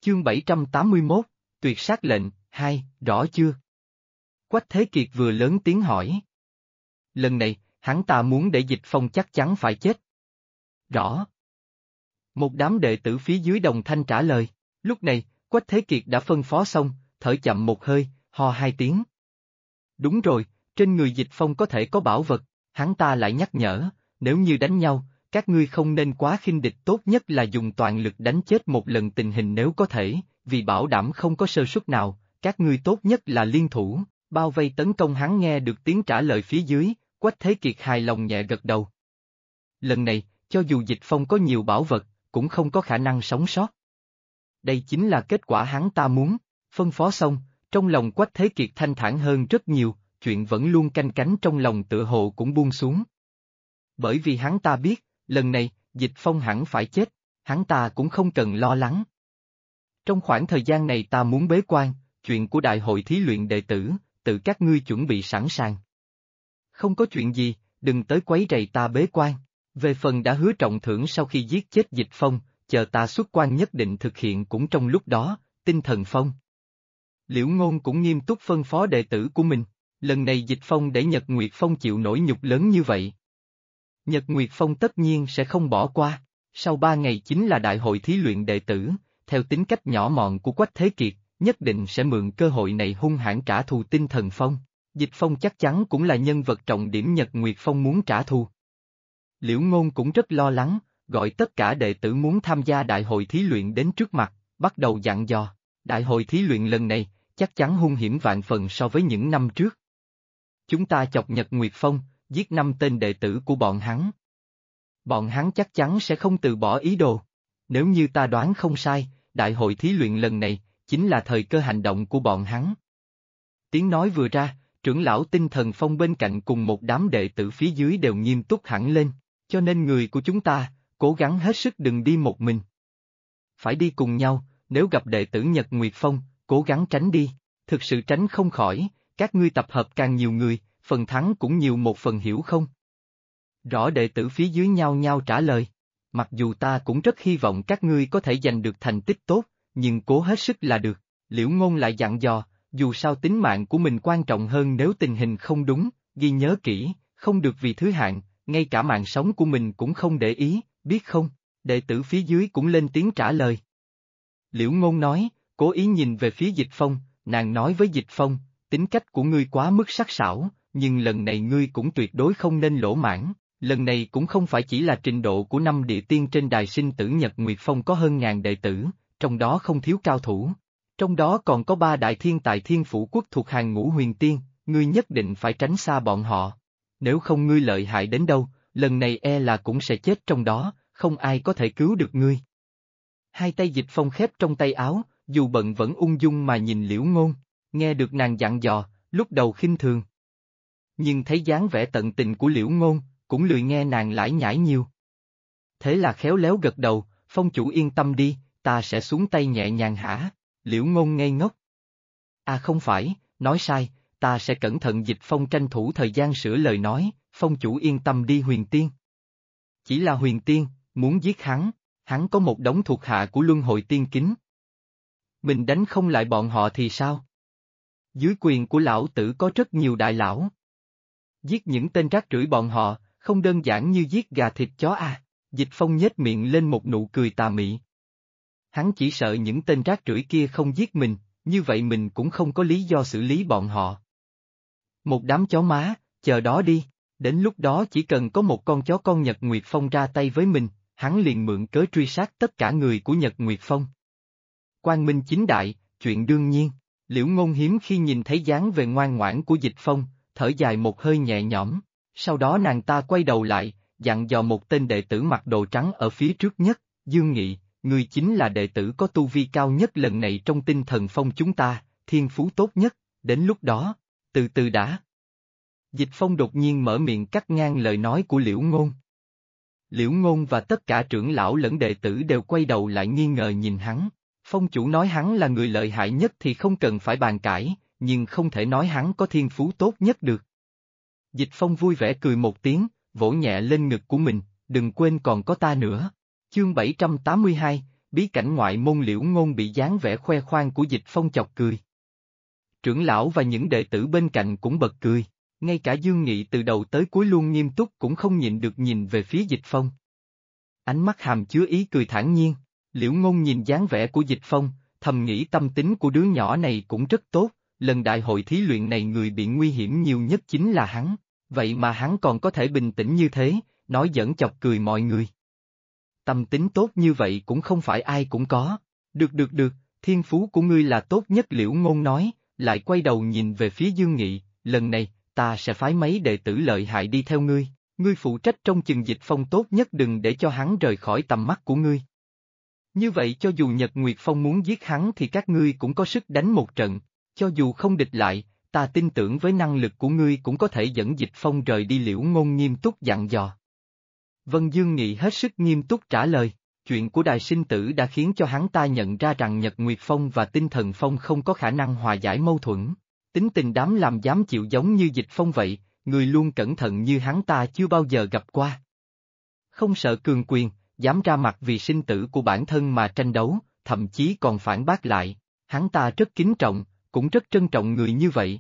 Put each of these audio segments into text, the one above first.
Chương 781, tuyệt sát lệnh, 2, rõ chưa? Quách Thế Kiệt vừa lớn tiếng hỏi. Lần này, hắn ta muốn để Dịch Phong chắc chắn phải chết. Rõ. Một đám đệ tử phía dưới đồng thanh trả lời. Lúc này, Quách Thế Kiệt đã phân phó xong, thở chậm một hơi, ho hai tiếng. Đúng rồi, trên người Dịch Phong có thể có bảo vật, hắn ta lại nhắc nhở, nếu như đánh nhau, các ngươi không nên quá khinh địch, tốt nhất là dùng toàn lực đánh chết một lần tình hình nếu có thể, vì bảo đảm không có sơ suất nào, các ngươi tốt nhất là liên thủ, bao vây tấn công. Hắn nghe được tiếng trả lời phía dưới, Quách Thế Kiệt hài lòng nhẹ gật đầu. Lần này, cho dù Dịch Phong có nhiều bảo vật, cũng không có khả năng sống sót. Đây chính là kết quả hắn ta muốn, phân phó xong, trong lòng Quách Thế Kiệt thanh thản hơn rất nhiều, chuyện vẫn luôn canh cánh trong lòng tựa hồ cũng buông xuống. Bởi vì hắn ta biết, lần này, Dịch Phong hẳn phải chết, hắn ta cũng không cần lo lắng. Trong khoảng thời gian này ta muốn bế quan, chuyện của đại hội thí luyện đệ tử, tự các ngươi chuẩn bị sẵn sàng. Không có chuyện gì, đừng tới quấy rầy ta bế quan. Về phần đã hứa trọng thưởng sau khi giết chết Dịch Phong, chờ ta xuất quan nhất định thực hiện cũng trong lúc đó, tinh thần phong. Liễu Ngôn cũng nghiêm túc phân phó đệ tử của mình, lần này Dịch Phong để Nhật Nguyệt Phong chịu nỗi nhục lớn như vậy. Nhật Nguyệt Phong tất nhiên sẽ không bỏ qua, sau 3 ngày chính là đại hội thí luyện đệ tử, theo tính cách nhỏ mọn của Quách Thế Kiệt, nhất định sẽ mượn cơ hội này hung hãn trả thù tinh thần phong. Dịch Phong chắc chắn cũng là nhân vật trọng điểm Nhật Nguyệt Phong muốn trả thù. Liễu Ngôn cũng rất lo lắng, gọi tất cả đệ tử muốn tham gia đại hội thí luyện đến trước mặt, bắt đầu dặn dò, đại hội thí luyện lần này, chắc chắn hung hiểm vạn phần so với những năm trước. Chúng ta chọc Nhật Nguyệt Phong, giết 5 tên đệ tử của bọn hắn. Bọn hắn chắc chắn sẽ không từ bỏ ý đồ. Nếu như ta đoán không sai, đại hội thí luyện lần này, chính là thời cơ hành động của bọn hắn. Tiếng nói vừa ra, trưởng lão tinh thần phong bên cạnh cùng một đám đệ tử phía dưới đều nghiêm túc hẳn lên, cho nên người của chúng ta, cố gắng hết sức đừng đi một mình. Phải đi cùng nhau, nếu gặp đệ tử Nhật Nguyệt Phong, cố gắng tránh đi, thực sự tránh không khỏi, các ngươi tập hợp càng nhiều người, phần thắng cũng nhiều một phần, hiểu không? Rõ, đệ tử phía dưới nhao nhao trả lời. Mặc dù ta cũng rất hy vọng các ngươi có thể giành được thành tích tốt, nhưng cố hết sức là được. Liễu Ngôn lại dặn dò, dù sao tính mạng của mình quan trọng hơn, nếu tình hình không đúng, ghi nhớ kỹ, không được vì thứ hạng, ngay cả mạng sống của mình cũng không để ý, biết không? Đệ tử phía dưới cũng lên tiếng trả lời. Liễu Ngôn nói, cố ý nhìn về phía Dịch Phong, nàng nói với Dịch Phong, tính cách của ngươi quá mức sắc sảo, nhưng lần này ngươi cũng tuyệt đối không nên lỗ mãn. Lần này cũng không phải chỉ là trình độ của 5 địa tiên trên đài sinh tử Nhật Nguyệt Phong có hơn ngàn đệ tử, trong đó không thiếu cao thủ. Trong đó còn có 3 đại thiên tài Thiên Phủ Quốc thuộc hàng ngũ huyền tiên, ngươi nhất định phải tránh xa bọn họ. Nếu không ngươi lợi hại đến đâu, lần này e là cũng sẽ chết trong đó, không ai có thể cứu được ngươi. Hai tay Dịch Phong khép trong tay áo, dù bận vẫn ung dung mà nhìn Liễu Ngôn, nghe được nàng dặn dò, lúc đầu khinh thường. Nhưng thấy dáng vẻ tận tình của Liễu Ngôn, cũng lười nghe nàng lải nhải nhiều. Thế là khéo léo gật đầu, Phong chủ yên tâm đi, ta sẽ xuống tay nhẹ nhàng hả? Liễu Ngôn ngây ngốc. À không phải, nói sai, ta sẽ cẩn thận. Dịch Phong tranh thủ thời gian sửa lời nói, Phong chủ yên tâm đi. Huyền tiên. Chỉ là huyền tiên, muốn giết hắn có một đống thuộc hạ của luân hồi tiên kính. Mình đánh không lại bọn họ thì sao? Dưới quyền của lão tử có rất nhiều đại lão. Giết những tên rác rưởi bọn họ, không đơn giản như giết gà thịt chó à. Dịch Phong nhếch miệng lên một nụ cười tà mị. Hắn chỉ sợ những tên rác rưởi kia không giết mình, như vậy mình cũng không có lý do xử lý bọn họ. Một đám chó má, chờ đó đi, đến lúc đó chỉ cần có một con chó con Nhật Nguyệt Phong ra tay với mình, hắn liền mượn cớ truy sát tất cả người của Nhật Nguyệt Phong. Quang minh chính đại, chuyện đương nhiên. Liễu Ngôn hiếm khi nhìn thấy dáng vẻ ngoan ngoãn của Dịch Phong, thở dài một hơi nhẹ nhõm, sau đó nàng ta quay đầu lại, dặn dò một tên đệ tử mặc đồ trắng ở phía trước nhất, Dương Nghị, ngươi chính là đệ tử có tu vi cao nhất lần này trong tinh thần phong chúng ta, thiên phú tốt nhất, đến lúc đó, từ từ đã. Dịch Phong đột nhiên mở miệng cắt ngang lời nói của Liễu Ngôn. Liễu Ngôn và tất cả trưởng lão lẫn đệ tử đều quay đầu lại nghi ngờ nhìn hắn. Phong chủ nói hắn là người lợi hại nhất thì không cần phải bàn cãi, nhưng không thể nói hắn có thiên phú tốt nhất được. Dịch Phong vui vẻ cười một tiếng, vỗ nhẹ lên ngực của mình, đừng quên còn có ta nữa. Chương 782, bí cảnh ngoại môn Liễu Ngôn bị dáng vẻ khoe khoang của Dịch Phong chọc cười. Trưởng lão và những đệ tử bên cạnh cũng bật cười, ngay cả Dương Nghị từ đầu tới cuối luôn nghiêm túc cũng không nhịn được nhìn về phía Dịch Phong. Ánh mắt hàm chứa ý cười thản nhiên, Liễu Ngôn nhìn dáng vẻ của Dịch Phong, thầm nghĩ tâm tính của đứa nhỏ này cũng rất tốt, lần đại hội thí luyện này người bị nguy hiểm nhiều nhất chính là hắn, vậy mà hắn còn có thể bình tĩnh như thế, nói giỡn chọc cười mọi người. Tâm tính tốt như vậy cũng không phải ai cũng có. Được, thiên phú của ngươi là tốt nhất Liễu Ngôn nói, lại quay đầu nhìn về phía Dương Nghị, lần này, ta sẽ phái mấy đệ tử lợi hại đi theo ngươi, ngươi phụ trách trông chừng Dịch Phong tốt nhất đừng để cho hắn rời khỏi tầm mắt của ngươi. Như vậy cho dù Nhật Nguyệt Phong muốn giết hắn thì các ngươi cũng có sức đánh một trận, cho dù không địch lại, ta tin tưởng với năng lực của ngươi cũng có thể dẫn Dịch Phong rời đi Liễu Ngôn nghiêm túc dặn dò. Vân Dương Nghị hết sức nghiêm túc trả lời, chuyện của Đài Sinh Tử đã khiến cho hắn ta nhận ra rằng Nhật Nguyệt Phong và Tinh Thần Phong không có khả năng hòa giải mâu thuẫn. Tính tình đám làm dám chịu giống như Dịch Phong vậy, người luôn cẩn thận như hắn ta chưa bao giờ gặp qua. Không sợ cường quyền, dám ra mặt vì sinh tử của bản thân mà tranh đấu, thậm chí còn phản bác lại, hắn ta rất kính trọng, cũng rất trân trọng người như vậy.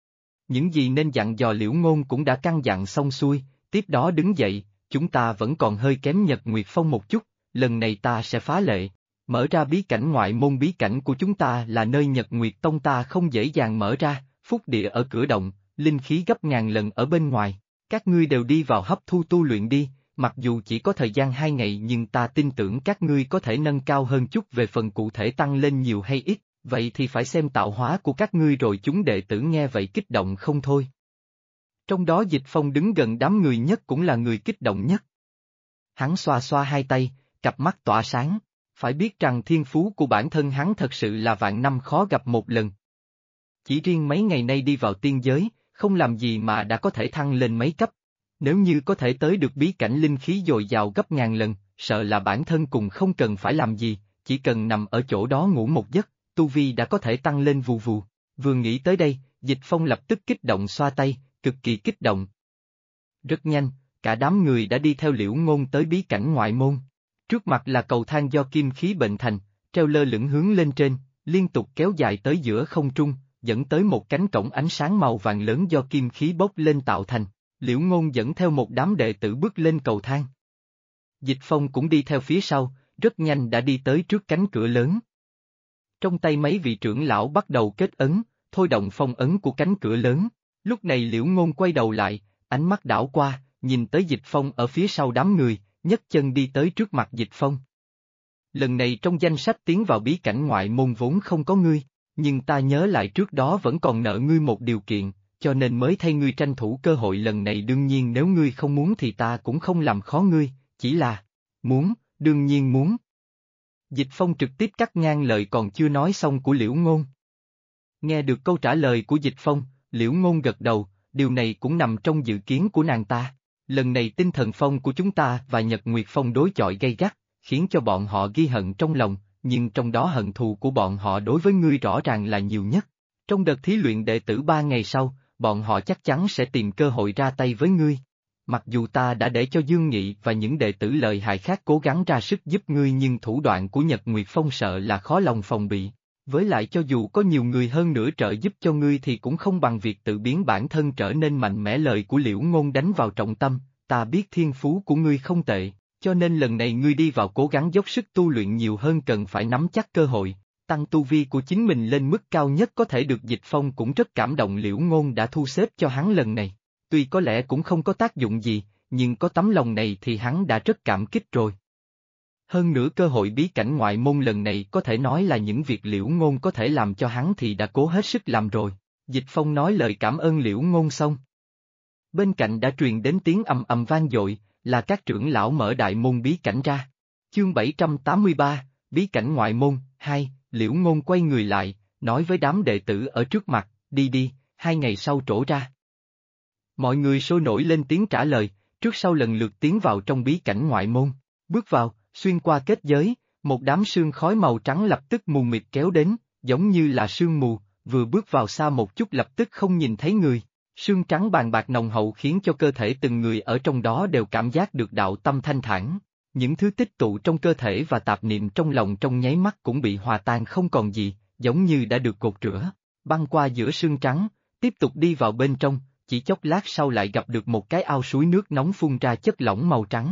Những gì nên dặn dò Liễu Ngôn cũng đã căn dặn xong xuôi, tiếp đó đứng dậy, chúng ta vẫn còn hơi kém Nhật Nguyệt Phong một chút, lần này ta sẽ phá lệ, mở ra bí cảnh ngoại môn bí cảnh của chúng ta là nơi Nhật Nguyệt Tông ta không dễ dàng mở ra, phúc địa ở cửa động, linh khí gấp ngàn lần ở bên ngoài, các ngươi đều đi vào hấp thu tu luyện đi, mặc dù chỉ có thời gian 2 ngày nhưng ta tin tưởng các ngươi có thể nâng cao hơn chút về phần cụ thể tăng lên nhiều hay ít, vậy thì phải xem tạo hóa của các ngươi rồi chúng đệ tử nghe vậy kích động không thôi. Trong đó Dịch Phong đứng gần đám người nhất cũng là người kích động nhất. Hắn xoa xoa hai tay, cặp mắt tỏa sáng, phải biết rằng thiên phú của bản thân hắn thật sự là vạn năm khó gặp một lần. Chỉ riêng mấy ngày nay đi vào tiên giới, không làm gì mà đã có thể thăng lên mấy cấp. Nếu như có thể tới được bí cảnh linh khí dồi dào gấp ngàn lần, sợ là bản thân cùng không cần phải làm gì, chỉ cần nằm ở chỗ đó ngủ một giấc, tu vi đã có thể tăng lên vù vù. Vừa nghĩ tới đây, Dịch Phong lập tức kích động xoa tay, cực kỳ kích động. Rất nhanh, cả đám người đã đi theo Liễu Ngôn tới bí cảnh ngoại môn. Trước mặt là cầu thang do kim khí bệnh thành, treo lơ lửng hướng lên trên, liên tục kéo dài tới giữa không trung, dẫn tới một cánh cổng ánh sáng màu vàng lớn do kim khí bốc lên tạo thành. Liễu Ngôn dẫn theo một đám đệ tử bước lên cầu thang. Dịch Phong cũng đi theo phía sau, rất nhanh đã đi tới trước cánh cửa lớn. Trong tay mấy vị trưởng lão bắt đầu kết ấn, thôi động phong ấn của cánh cửa lớn. Lúc này Liễu Ngôn quay đầu lại, ánh mắt đảo qua, nhìn tới Dịch Phong ở phía sau đám người, nhấc chân đi tới trước mặt Dịch Phong. Lần này trong danh sách tiến vào bí cảnh ngoại môn vốn không có ngươi, nhưng ta nhớ lại trước đó vẫn còn nợ ngươi một điều kiện, cho nên mới thay ngươi tranh thủ cơ hội lần này đương nhiên nếu ngươi không muốn thì ta cũng không làm khó ngươi, chỉ là, muốn, đương nhiên muốn. Dịch Phong trực tiếp cắt ngang lời còn chưa nói xong của Liễu Ngôn. Nghe được câu trả lời của Dịch Phong, Liễu Ngôn gật đầu, điều này cũng nằm trong dự kiến của nàng ta. Lần này Tinh Thần Phong của chúng ta và Nhật Nguyệt Phong đối chọi gay gắt, khiến cho bọn họ ghi hận trong lòng, nhưng trong đó hận thù của bọn họ đối với ngươi rõ ràng là nhiều nhất. Trong đợt thí luyện đệ tử 3 ngày sau, bọn họ chắc chắn sẽ tìm cơ hội ra tay với ngươi. Mặc dù ta đã để cho Dương Nghị và những đệ tử lợi hại khác cố gắng ra sức giúp ngươi nhưng thủ đoạn của Nhật Nguyệt Phong sợ là khó lòng phòng bị. Với lại cho dù có nhiều người hơn nữa trợ giúp cho ngươi thì cũng không bằng việc tự biến bản thân trở nên mạnh mẽ. Lời của Liễu Ngôn đánh vào trọng tâm, ta biết thiên phú của ngươi không tệ, cho nên lần này ngươi đi vào cố gắng dốc sức tu luyện nhiều hơn cần phải nắm chắc cơ hội, tăng tu vi của chính mình lên mức cao nhất có thể được. Dịch Phong cũng rất cảm động Liễu Ngôn đã thu xếp cho hắn lần này, tuy có lẽ cũng không có tác dụng gì, nhưng có tấm lòng này thì hắn đã rất cảm kích rồi. Hơn nữa cơ hội bí cảnh ngoại môn lần này có thể nói là những việc Liễu Ngôn có thể làm cho hắn thì đã cố hết sức làm rồi. Dịch Phong nói lời cảm ơn Liễu Ngôn xong. Bên cạnh đã truyền đến tiếng ầm ầm vang dội, là các trưởng lão mở đại môn bí cảnh ra. Chương 783, bí cảnh ngoại môn, 2, Liễu Ngôn quay người lại, nói với đám đệ tử ở trước mặt, đi đi, 2 ngày sau trổ ra. Mọi người sôi nổi lên tiếng trả lời, trước sau lần lượt tiến vào trong bí cảnh ngoại môn. Bước vào, xuyên qua kết giới, một đám sương khói màu trắng lập tức mù mịt kéo đến, giống như là sương mù, vừa bước vào xa một chút lập tức không nhìn thấy người. Sương trắng bàn bạc nồng hậu khiến cho cơ thể từng người ở trong đó đều cảm giác được đạo tâm thanh thản. Những thứ tích tụ trong cơ thể và tạp niệm trong lòng trong nháy mắt cũng bị hòa tan không còn gì, giống như đã được gột rửa, băng qua giữa sương trắng, tiếp tục đi vào bên trong, chỉ chốc lát sau lại gặp được một cái ao suối nước nóng phun ra chất lỏng màu trắng.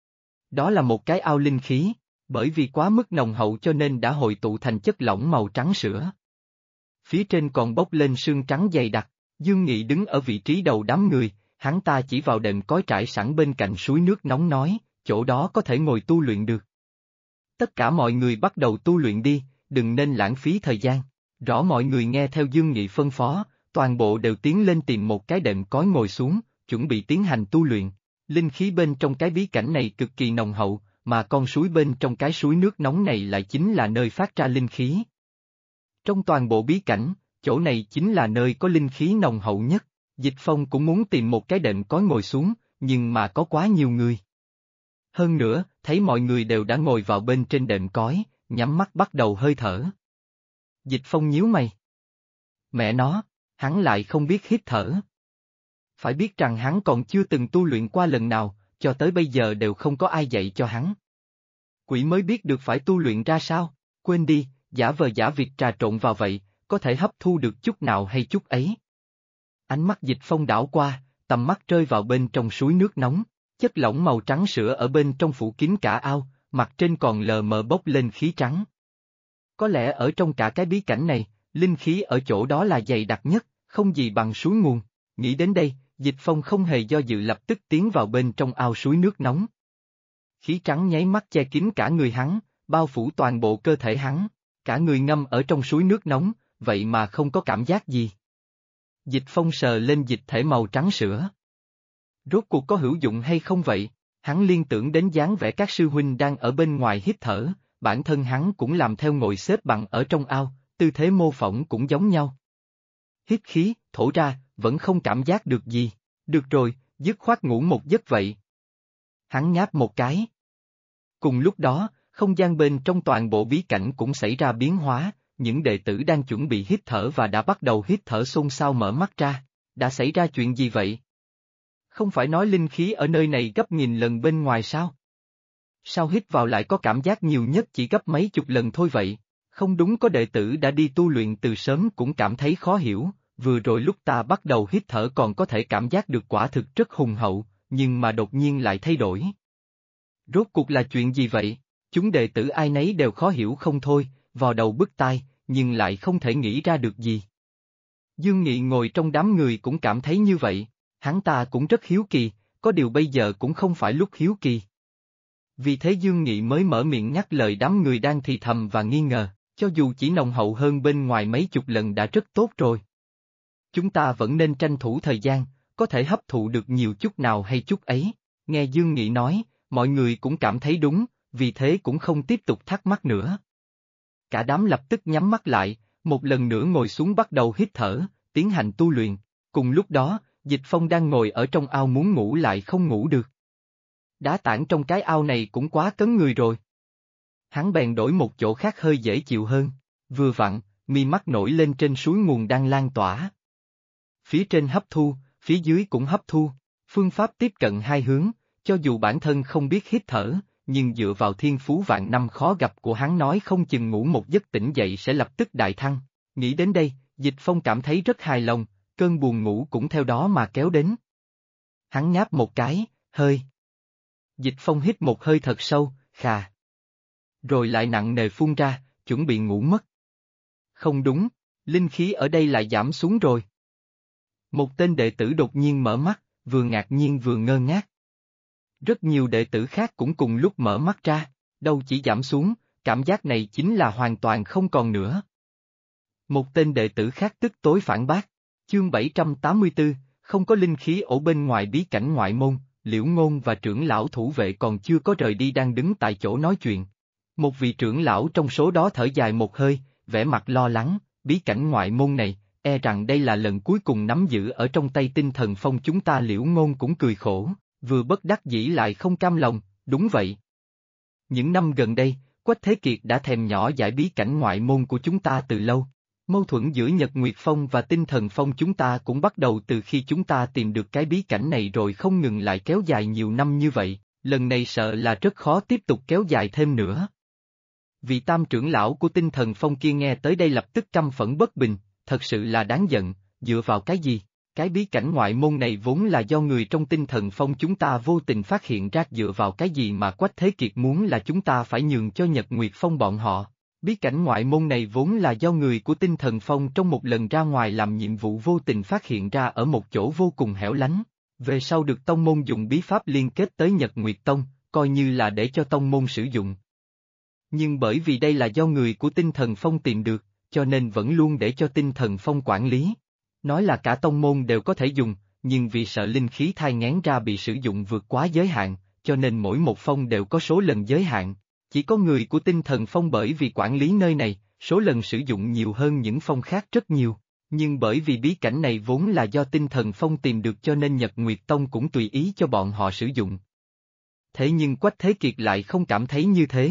Đó là một cái ao linh khí, bởi vì quá mức nồng hậu cho nên đã hội tụ thành chất lỏng màu trắng sữa. Phía trên còn bốc lên sương trắng dày đặc, Dương Nghị đứng ở vị trí đầu đám người, hắn ta chỉ vào đệm cối trải sẵn bên cạnh suối nước nóng nói, chỗ đó có thể ngồi tu luyện được. Tất cả mọi người bắt đầu tu luyện đi, đừng nên lãng phí thời gian. Rõ mọi người nghe theo Dương Nghị phân phó, toàn bộ đều tiến lên tìm một cái đệm cối ngồi xuống, chuẩn bị tiến hành tu luyện. Linh khí bên trong cái bí cảnh này cực kỳ nồng hậu, mà con suối bên trong cái suối nước nóng này lại chính là nơi phát ra linh khí. Trong toàn bộ bí cảnh, chỗ này chính là nơi có linh khí nồng hậu nhất. Dịch Phong cũng muốn tìm một cái đệm cối ngồi xuống, nhưng mà có quá nhiều người. Hơn nữa, thấy mọi người đều đã ngồi vào bên trên đệm cối, nhắm mắt bắt đầu hơi thở. Dịch Phong nhíu mày. Mẹ nó, hắn lại không biết hít thở. Phải biết rằng hắn còn chưa từng tu luyện qua lần nào, cho tới bây giờ đều không có ai dạy cho hắn. Quỷ mới biết được phải tu luyện ra sao, quên đi, giả vờ giả việc trà trộn vào vậy, có thể hấp thu được chút nào hay chút ấy. Ánh mắt Dịch Phong đảo qua, tầm mắt rơi vào bên trong suối nước nóng, chất lỏng màu trắng sữa ở bên trong phủ kín cả ao, mặt trên còn lờ mờ bốc lên khí trắng. Có lẽ ở trong cả cái bí cảnh này, linh khí ở chỗ đó là dày đặc nhất, không gì bằng suối nguồn. Nghĩ đến đây, Dịch Phong không hề do dự lập tức tiến vào bên trong ao suối nước nóng. Khí trắng nháy mắt che kín cả người hắn, bao phủ toàn bộ cơ thể hắn, cả người ngâm ở trong suối nước nóng, vậy mà không có cảm giác gì. Dịch Phong sờ lên dịch thể màu trắng sữa. Rốt cuộc có hữu dụng hay không vậy? Hắn liên tưởng đến dáng vẻ các sư huynh đang ở bên ngoài hít thở, bản thân hắn cũng làm theo ngồi xếp bằng ở trong ao, tư thế mô phỏng cũng giống nhau. Hít khí, thổ ra, vẫn không cảm giác được gì. Được rồi, dứt khoát ngủ một giấc vậy. Hắn ngáp một cái. Cùng lúc đó, không gian bên trong toàn bộ bí cảnh cũng xảy ra biến hóa, những đệ tử đang chuẩn bị hít thở và đã bắt đầu hít thở xôn xao mở mắt ra. Đã xảy ra chuyện gì vậy? Không phải nói linh khí ở nơi này gấp nghìn lần bên ngoài sao? Sao hít vào lại có cảm giác nhiều nhất chỉ gấp mấy chục lần thôi vậy? Không đúng, có đệ tử đã đi tu luyện từ sớm cũng cảm thấy khó hiểu, vừa rồi lúc ta bắt đầu hít thở còn có thể cảm giác được quả thực rất hùng hậu, nhưng mà đột nhiên lại thay đổi. Rốt cuộc là chuyện gì vậy? Chúng đệ tử ai nấy đều khó hiểu không thôi, vò đầu bứt tai, nhưng lại không thể nghĩ ra được gì. Dương Nghị ngồi trong đám người cũng cảm thấy như vậy, hắn ta cũng rất hiếu kỳ, có điều bây giờ cũng không phải lúc hiếu kỳ. Vì thế Dương Nghị mới mở miệng nhắc lời đám người đang thì thầm và nghi ngờ, cho dù chỉ nồng hậu hơn bên ngoài mấy chục lần đã rất tốt rồi. Chúng ta vẫn nên tranh thủ thời gian, có thể hấp thụ được nhiều chút nào hay chút ấy. Nghe Dương Nghị nói, mọi người cũng cảm thấy đúng, vì thế cũng không tiếp tục thắc mắc nữa. Cả đám lập tức nhắm mắt lại, một lần nữa ngồi xuống bắt đầu hít thở, tiến hành tu luyện. Cùng lúc đó, Dịch Phong đang ngồi ở trong ao muốn ngủ lại không ngủ được. Đá tảng trong cái ao này cũng quá cấn người rồi. Hắn bèn đổi một chỗ khác hơi dễ chịu hơn, vừa vặn, mi mắt nổi lên trên suối nguồn đang lan tỏa. Phía trên hấp thu, phía dưới cũng hấp thu, phương pháp tiếp cận hai hướng, cho dù bản thân không biết hít thở, nhưng dựa vào thiên phú vạn năm khó gặp của hắn nói không chừng ngủ một giấc tỉnh dậy sẽ lập tức đại thăng. Nghĩ đến đây, Dịch Phong cảm thấy rất hài lòng, cơn buồn ngủ cũng theo đó mà kéo đến. Hắn ngáp một cái, hơi. Dịch Phong hít một hơi thật sâu, khà. Rồi lại nặng nề phun ra, chuẩn bị ngủ mất. Không đúng, linh khí ở đây lại giảm xuống rồi. Một tên đệ tử đột nhiên mở mắt, vừa ngạc nhiên vừa ngơ ngác. Rất nhiều đệ tử khác cũng cùng lúc mở mắt ra, đâu chỉ giảm xuống, cảm giác này chính là hoàn toàn không còn nữa. Một tên đệ tử khác tức tối phản bác, chương 784, không có linh khí ở bên ngoài bí cảnh ngoại môn, Liễu Ngôn và trưởng lão thủ vệ còn chưa có rời đi đang đứng tại chỗ nói chuyện. Một vị trưởng lão trong số đó thở dài một hơi, vẻ mặt lo lắng, bí cảnh ngoại môn này, e rằng đây là lần cuối cùng nắm giữ ở trong tay Tinh Thần Phong chúng ta. Liễu Ngôn cũng cười khổ, vừa bất đắc dĩ lại không cam lòng, đúng vậy. Những năm gần đây, Quách Thế Kiệt đã thèm nhỏ giải bí cảnh ngoại môn của chúng ta từ lâu. Mâu thuẫn giữa Nhật Nguyệt Phong và Tinh Thần Phong chúng ta cũng bắt đầu từ khi chúng ta tìm được cái bí cảnh này rồi không ngừng lại kéo dài nhiều năm như vậy, Lần này sợ là rất khó tiếp tục kéo dài thêm nữa. Vị tam trưởng lão của tinh thần phong kia nghe tới đây lập tức căm phẫn bất bình, thật sự là đáng giận, dựa vào cái gì? Cái bí cảnh ngoại môn này vốn là do người trong tinh thần phong chúng ta vô tình phát hiện ra, dựa vào cái gì mà Quách Thế Kiệt muốn là chúng ta phải nhường cho Nhật Nguyệt Phong bọn họ. Bí cảnh ngoại môn này vốn là do người của tinh thần phong trong một lần ra ngoài làm nhiệm vụ vô tình phát hiện ra ở một chỗ vô cùng hẻo lánh. Về sau được tông môn dùng bí pháp liên kết tới Nhật Nguyệt Tông, coi như là để cho tông môn sử dụng. Nhưng bởi vì đây là do người của tinh thần phong tìm được, cho nên vẫn luôn để cho tinh thần phong quản lý. Nói là cả tông môn đều có thể dùng, nhưng vì sợ linh khí thai nghén ra bị sử dụng vượt quá giới hạn, cho nên mỗi một phong đều có số lần giới hạn. Chỉ có người của tinh thần phong bởi vì quản lý nơi này, số lần sử dụng nhiều hơn những phong khác rất nhiều. Nhưng bởi vì bí cảnh này vốn là do tinh thần phong tìm được cho nên Nhật Nguyệt Tông cũng tùy ý cho bọn họ sử dụng. Thế nhưng Quách Thế Kiệt lại không cảm thấy như thế.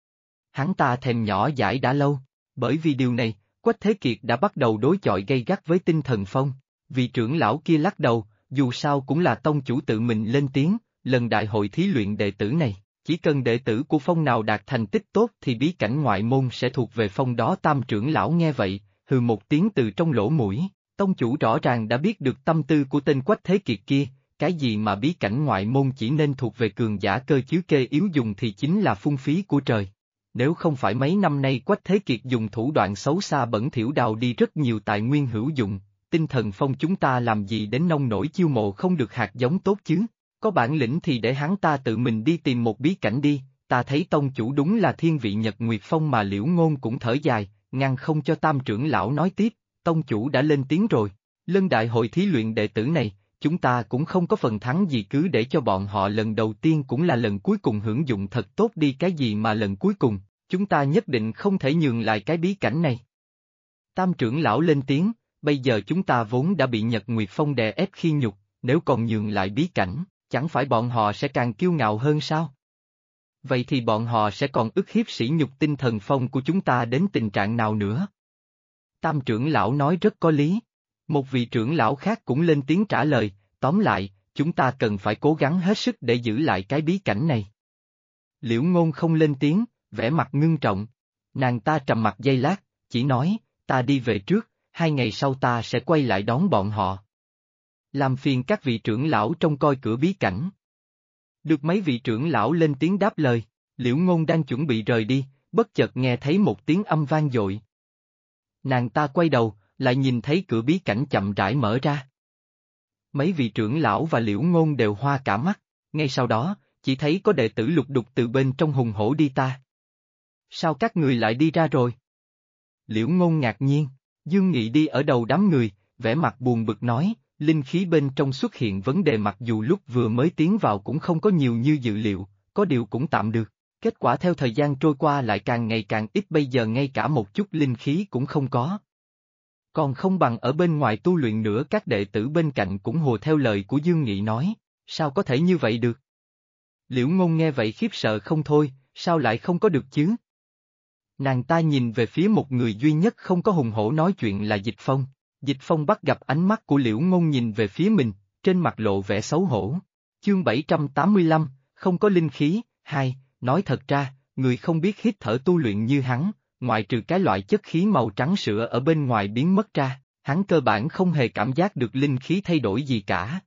Hắn ta thèm nhỏ dãi đã lâu, bởi vì điều này, Quách Thế Kiệt đã bắt đầu đối chọi gay gắt với tinh thần phong. Vị trưởng lão kia lắc đầu, dù sao cũng là tông chủ tự mình lên tiếng, lần đại hội thí luyện đệ tử này, chỉ cần đệ tử của phong nào đạt thành tích tốt thì bí cảnh ngoại môn sẽ thuộc về phong đó. Tam trưởng lão nghe vậy, hừ một tiếng từ trong lỗ mũi, tông chủ rõ ràng đã biết được tâm tư của tên Quách Thế Kiệt kia, cái gì mà bí cảnh ngoại môn chỉ nên thuộc về cường giả cơ chứ kê yếu dùng thì chính là phung phí của trời. Nếu không phải mấy năm nay Quách Thế Kiệt dùng thủ đoạn xấu xa bẩn thỉu đào đi rất nhiều tài nguyên hữu dụng, tinh thần phong chúng ta làm gì đến nông nổi chiêu mộ không được hạt giống tốt chứ? Có bản lĩnh thì để hắn ta tự mình đi tìm một bí cảnh đi, ta thấy tông chủ đúng là thiên vị Nhật Nguyệt Phong. Mà Liễu Ngôn cũng thở dài, ngăn không cho tam trưởng lão nói tiếp, tông chủ đã lên tiếng rồi, lần đại hội thí luyện đệ tử này, chúng ta cũng không có phần thắng gì, cứ để cho bọn họ lần đầu tiên cũng là lần cuối cùng hưởng dụng thật tốt đi. Cái gì mà lần cuối cùng, chúng ta nhất định không thể nhường lại cái bí cảnh này. Tam trưởng lão lên tiếng, bây giờ chúng ta vốn đã bị Nhật Nguyệt Phong đè ép khi nhục, nếu còn nhường lại bí cảnh, chẳng phải bọn họ sẽ càng kiêu ngạo hơn sao? Vậy thì bọn họ sẽ còn ức hiếp sỉ nhục tinh thần phong của chúng ta đến tình trạng nào nữa? Tam trưởng lão nói rất có lý. Một vị trưởng lão khác cũng lên tiếng trả lời, tóm lại, chúng ta cần phải cố gắng hết sức để giữ lại cái bí cảnh này. Liễu Ngôn không lên tiếng, vẻ mặt ngưng trọng. Nàng ta trầm mặc giây lát, chỉ nói, ta đi về trước, 2 ngày sau ta sẽ quay lại đón bọn họ. Làm phiền các vị trưởng lão trông coi cửa bí cảnh. Được mấy vị trưởng lão lên tiếng đáp lời, Liễu Ngôn đang chuẩn bị rời đi, bất chợt nghe thấy một tiếng âm vang dội. Nàng ta quay đầu, lại nhìn thấy cửa bí cảnh chậm rãi mở ra. Mấy vị trưởng lão và Liễu Ngôn đều hoa cả mắt, ngay sau đó, chỉ thấy có đệ tử lục đục từ bên trong hùng hổ đi ta. Sao các người lại đi ra rồi? Liễu Ngôn ngạc nhiên, Dương Nghị đi ở đầu đám người, vẻ mặt buồn bực nói, linh khí bên trong xuất hiện vấn đề, mặc dù lúc vừa mới tiến vào cũng không có nhiều như dự liệu, có điều cũng tạm được. Kết quả theo thời gian trôi qua lại càng ngày càng ít, bây giờ ngay cả một chút linh khí cũng không có. Còn không bằng ở bên ngoài tu luyện nữa. Các đệ tử bên cạnh cũng hùa theo lời của Dương Nghị nói, sao có thể như vậy được? Liễu Ngôn nghe vậy khiếp sợ không thôi, sao lại không có được chứ? Nàng ta nhìn về phía một người duy nhất không có hùng hổ nói chuyện là Dịch Phong. Dịch Phong bắt gặp ánh mắt của Liễu Ngôn nhìn về phía mình, trên mặt lộ vẻ xấu hổ. Chương 785, không có linh khí. 2, nói thật ra, người không biết hít thở tu luyện như hắn, ngoại trừ cái loại chất khí màu trắng sữa ở bên ngoài biến mất ra, hắn cơ bản không hề cảm giác được linh khí thay đổi gì cả.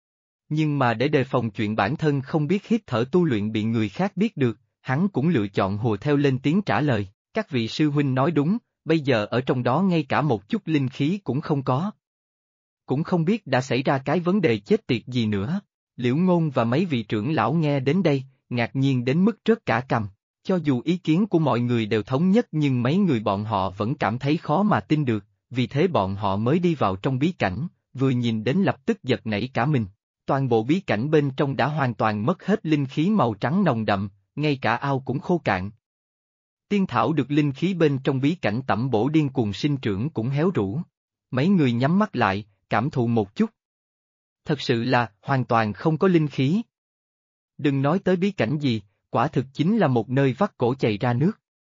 Nhưng mà để đề phòng chuyện bản thân không biết hít thở tu luyện bị người khác biết được, hắn cũng lựa chọn hùa theo lên tiếng trả lời, các vị sư huynh nói đúng, bây giờ ở trong đó ngay cả một chút linh khí cũng không có. Cũng không biết đã xảy ra cái vấn đề chết tiệt gì nữa. Liễu Ngôn và mấy vị trưởng lão nghe đến đây, ngạc nhiên đến mức rớt cả cằm. Cho dù ý kiến của mọi người đều thống nhất nhưng mấy người bọn họ vẫn cảm thấy khó mà tin được, vì thế bọn họ mới đi vào trong bí cảnh, vừa nhìn đến lập tức giật nảy cả mình. Toàn bộ bí cảnh bên trong đã hoàn toàn mất hết linh khí màu trắng nồng đậm, ngay cả ao cũng khô cạn. Tiên thảo được linh khí bên trong bí cảnh tẩm bổ điên cuồng sinh trưởng cũng héo rũ. Mấy người nhắm mắt lại, cảm thụ một chút. Thật sự là hoàn toàn không có linh khí. Đừng nói tới bí cảnh gì, quả thực chính là một nơi vắt cổ chày ra nước.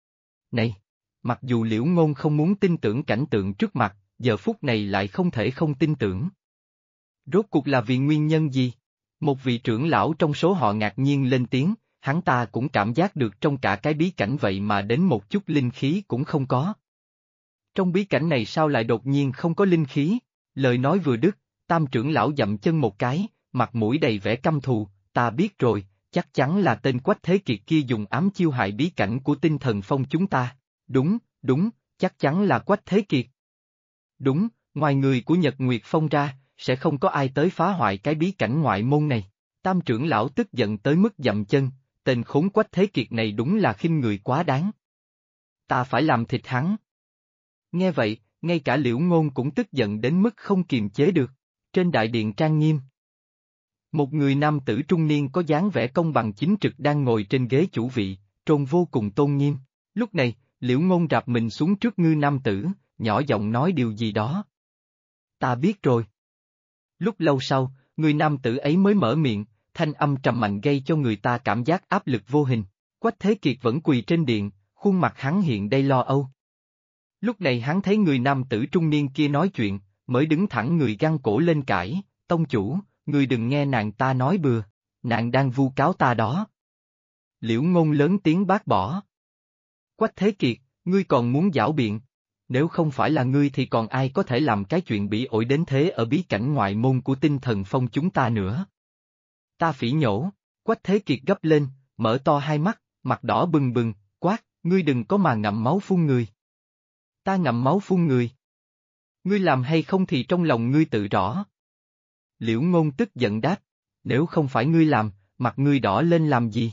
Này! Mặc dù Liễu Ngôn không muốn tin tưởng cảnh tượng trước mặt, giờ phút này lại không thể không tin tưởng. Rốt cuộc là vì nguyên nhân gì? Một vị trưởng lão trong số họ ngạc nhiên lên tiếng, hắn ta cũng cảm giác được trong cả cái bí cảnh vậy mà đến một chút linh khí cũng không có. Trong bí cảnh này sao lại đột nhiên không có linh khí? Lời nói vừa dứt, tam trưởng lão dậm chân một cái, mặt mũi đầy vẻ căm thù, ta biết rồi, chắc chắn là tên Quách Thế Kiệt kia dùng ám chiêu hại bí cảnh của Tinh Thần Phong chúng ta. Đúng, đúng, chắc chắn là Quách Thế Kiệt. Đúng, ngoài người của Nhật Nguyệt Phong ra, sẽ không có ai tới phá hoại cái bí cảnh ngoại môn này. Tam trưởng lão tức giận tới mức dậm chân, tên khốn Quách Thế Kiệt này đúng là khinh người quá đáng. Ta phải làm thịt hắn. Nghe vậy, ngay cả Liễu Ngôn cũng tức giận đến mức không kiềm chế được. Trên đại điện trang nghiêm, một người nam tử trung niên có dáng vẻ công bằng chính trực đang ngồi trên ghế chủ vị, trông vô cùng tôn nghiêm. Lúc này, Liễu Ngôn rạp mình xuống trước ngư nam tử, nhỏ giọng nói điều gì đó. Ta biết rồi. Lúc lâu sau, người nam tử ấy mới mở miệng, thanh âm trầm mạnh gây cho người ta cảm giác áp lực vô hình. Quách Thế Kiệt vẫn quỳ trên điện, khuôn mặt hắn hiện đầy lo âu. Lúc này hắn thấy người nam tử trung niên kia nói chuyện, mới đứng thẳng người găng cổ lên cãi, tông chủ, ngươi đừng nghe nàng ta nói bừa, nàng đang vu cáo ta đó. Liễu Ngôn lớn tiếng bác bỏ. Quách Thế Kiệt, ngươi còn muốn giảo biện, nếu không phải là ngươi thì còn ai có thể làm cái chuyện bỉ ổi đến thế ở bí cảnh ngoại môn của Tinh Thần Phong chúng ta nữa. Ta phỉ nhổ, Quách Thế Kiệt gấp lên, mở to hai mắt, mặt đỏ bừng bừng, quát, ngươi đừng có mà ngậm máu phun người. Ta ngậm máu phun người. Ngươi làm hay không thì trong lòng ngươi tự rõ. Liễu Ngôn tức giận đáp, nếu không phải ngươi làm, mặt ngươi đỏ lên làm gì?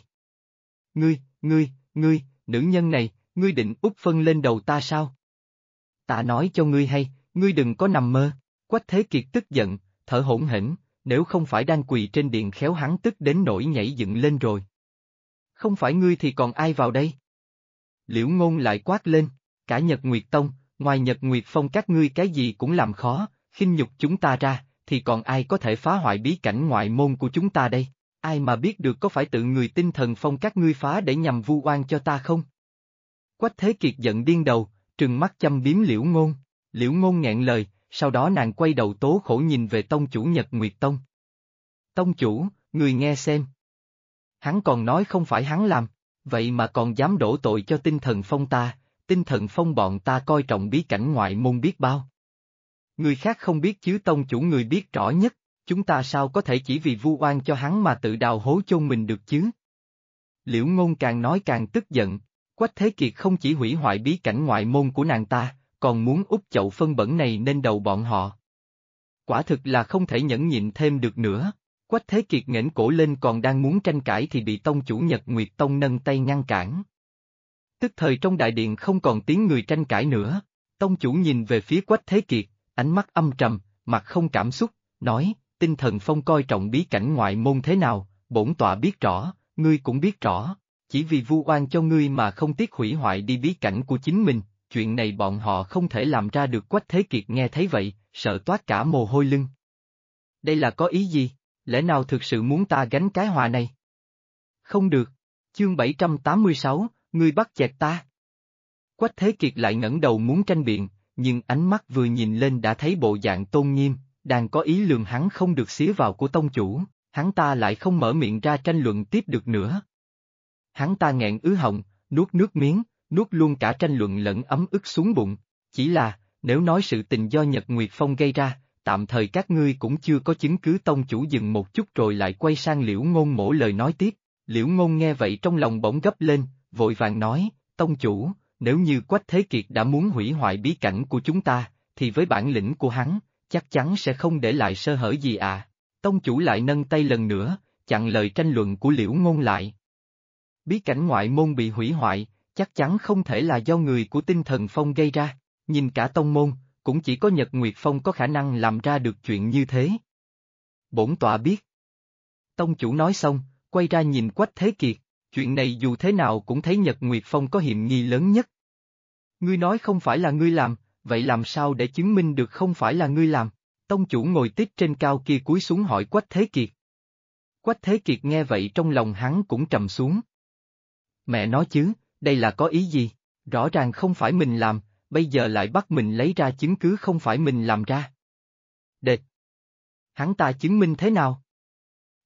Ngươi, nữ nhân này, ngươi định úp phân lên đầu ta sao? Ta nói cho ngươi hay, ngươi đừng có nằm mơ. Quách Thế Kiệt tức giận, thở hổn hển, nếu không phải đang quỳ trên điện khéo hắn tức đến nỗi nhảy dựng lên rồi. Không phải ngươi thì còn ai vào đây? Liễu Ngôn lại quát lên, cả Nhật Nguyệt Tông, ngoài Nhật Nguyệt Phong các ngươi cái gì cũng làm khó, khinh nhục chúng ta ra, thì còn ai có thể phá hoại bí cảnh ngoại môn của chúng ta đây? Ai mà biết được có phải tự người Tinh Thần Phong các ngươi phá để nhằm vu oan cho ta không? Quách Thế Kiệt giận điên đầu, trừng mắt châm biếm Liễu Ngôn. Liễu Ngôn nghẹn lời, sau đó nàng quay đầu tố khổ nhìn về tông chủ Nhật Nguyệt Tông. Tông chủ, người nghe xem. Hắn còn nói không phải hắn làm, vậy mà còn dám đổ tội cho Tinh Thần Phong ta, Tinh Thần Phong bọn ta coi trọng bí cảnh ngoại môn biết bao. Người khác không biết chứ tông chủ người biết rõ nhất, chúng ta sao có thể chỉ vì vu oan cho hắn mà tự đào hố chôn mình được chứ? Liễu Ngôn càng nói càng tức giận, Quách Thế Kiệt không chỉ hủy hoại bí cảnh ngoại môn của nàng ta, còn muốn úp chậu phân bẩn này lên đầu bọn họ. Quả thực là không thể nhẫn nhịn thêm được nữa. Quách Thế Kiệt nghển cổ lên còn đang muốn tranh cãi thì bị tông chủ Nhật Nguyệt Tông nâng tay ngăn cản. Tức thời trong đại điện không còn tiếng người tranh cãi nữa, tông chủ nhìn về phía Quách Thế Kiệt, ánh mắt âm trầm, mặt không cảm xúc, nói, Tinh Thần Phong coi trọng bí cảnh ngoại môn thế nào, bổn tọa biết rõ, ngươi cũng biết rõ, chỉ vì vu oan cho ngươi mà không tiếc hủy hoại đi bí cảnh của chính mình, chuyện này bọn họ không thể làm ra được. Quách Thế Kiệt nghe thấy vậy, sợ toát cả mồ hôi lưng. Đây là có ý gì? Lẽ nào thực sự muốn ta gánh cái họa này? Không được. Chương 786, ngươi bắt chẹt ta. Quách Thế Kiệt lại ngẩng đầu muốn tranh biện, nhưng ánh mắt vừa nhìn lên đã thấy bộ dạng tôn nghiêm, đang có ý lường hắn không được xía vào của tông chủ, hắn ta lại không mở miệng ra tranh luận tiếp được nữa. Hắn ta nghẹn ứ họng, nuốt nước miếng, nuốt luôn cả tranh luận lẫn ấm ức xuống bụng, chỉ là, nếu nói sự tình do Nhật Nguyệt Phong gây ra, tạm thời các ngươi cũng chưa có chứng cứ. Tông chủ dừng một chút rồi lại quay sang Liễu Ngôn mổ lời nói tiếp. Liễu Ngôn nghe vậy trong lòng bỗng gấp lên, vội vàng nói, tông chủ, nếu như Quách Thế Kiệt đã muốn hủy hoại bí cảnh của chúng ta, thì với bản lĩnh của hắn, chắc chắn sẽ không để lại sơ hở gì à. Tông chủ lại nâng tay lần nữa, chặn lời tranh luận của Liễu Ngôn lại. Bí cảnh ngoại môn bị hủy hoại, chắc chắn không thể là do người của Tinh Thần Phong gây ra, nhìn cả tông môn, cũng chỉ có Nhật Nguyệt Phong có khả năng làm ra được chuyện như thế. Bổn tọa biết. Tông chủ nói xong, quay ra nhìn Quách Thế Kiệt, chuyện này dù thế nào cũng thấy Nhật Nguyệt Phong có hiểm nghi lớn nhất. Ngươi nói không phải là ngươi làm, vậy làm sao để chứng minh được không phải là ngươi làm? Tông chủ ngồi tiếp trên cao kia cúi xuống hỏi Quách Thế Kiệt. Quách Thế Kiệt nghe vậy trong lòng hắn cũng trầm xuống. Mẹ nói chứ, đây là có ý gì? Rõ ràng không phải mình làm, bây giờ lại bắt mình lấy ra chứng cứ không phải mình làm ra. Đệt! Hắn ta chứng minh thế nào?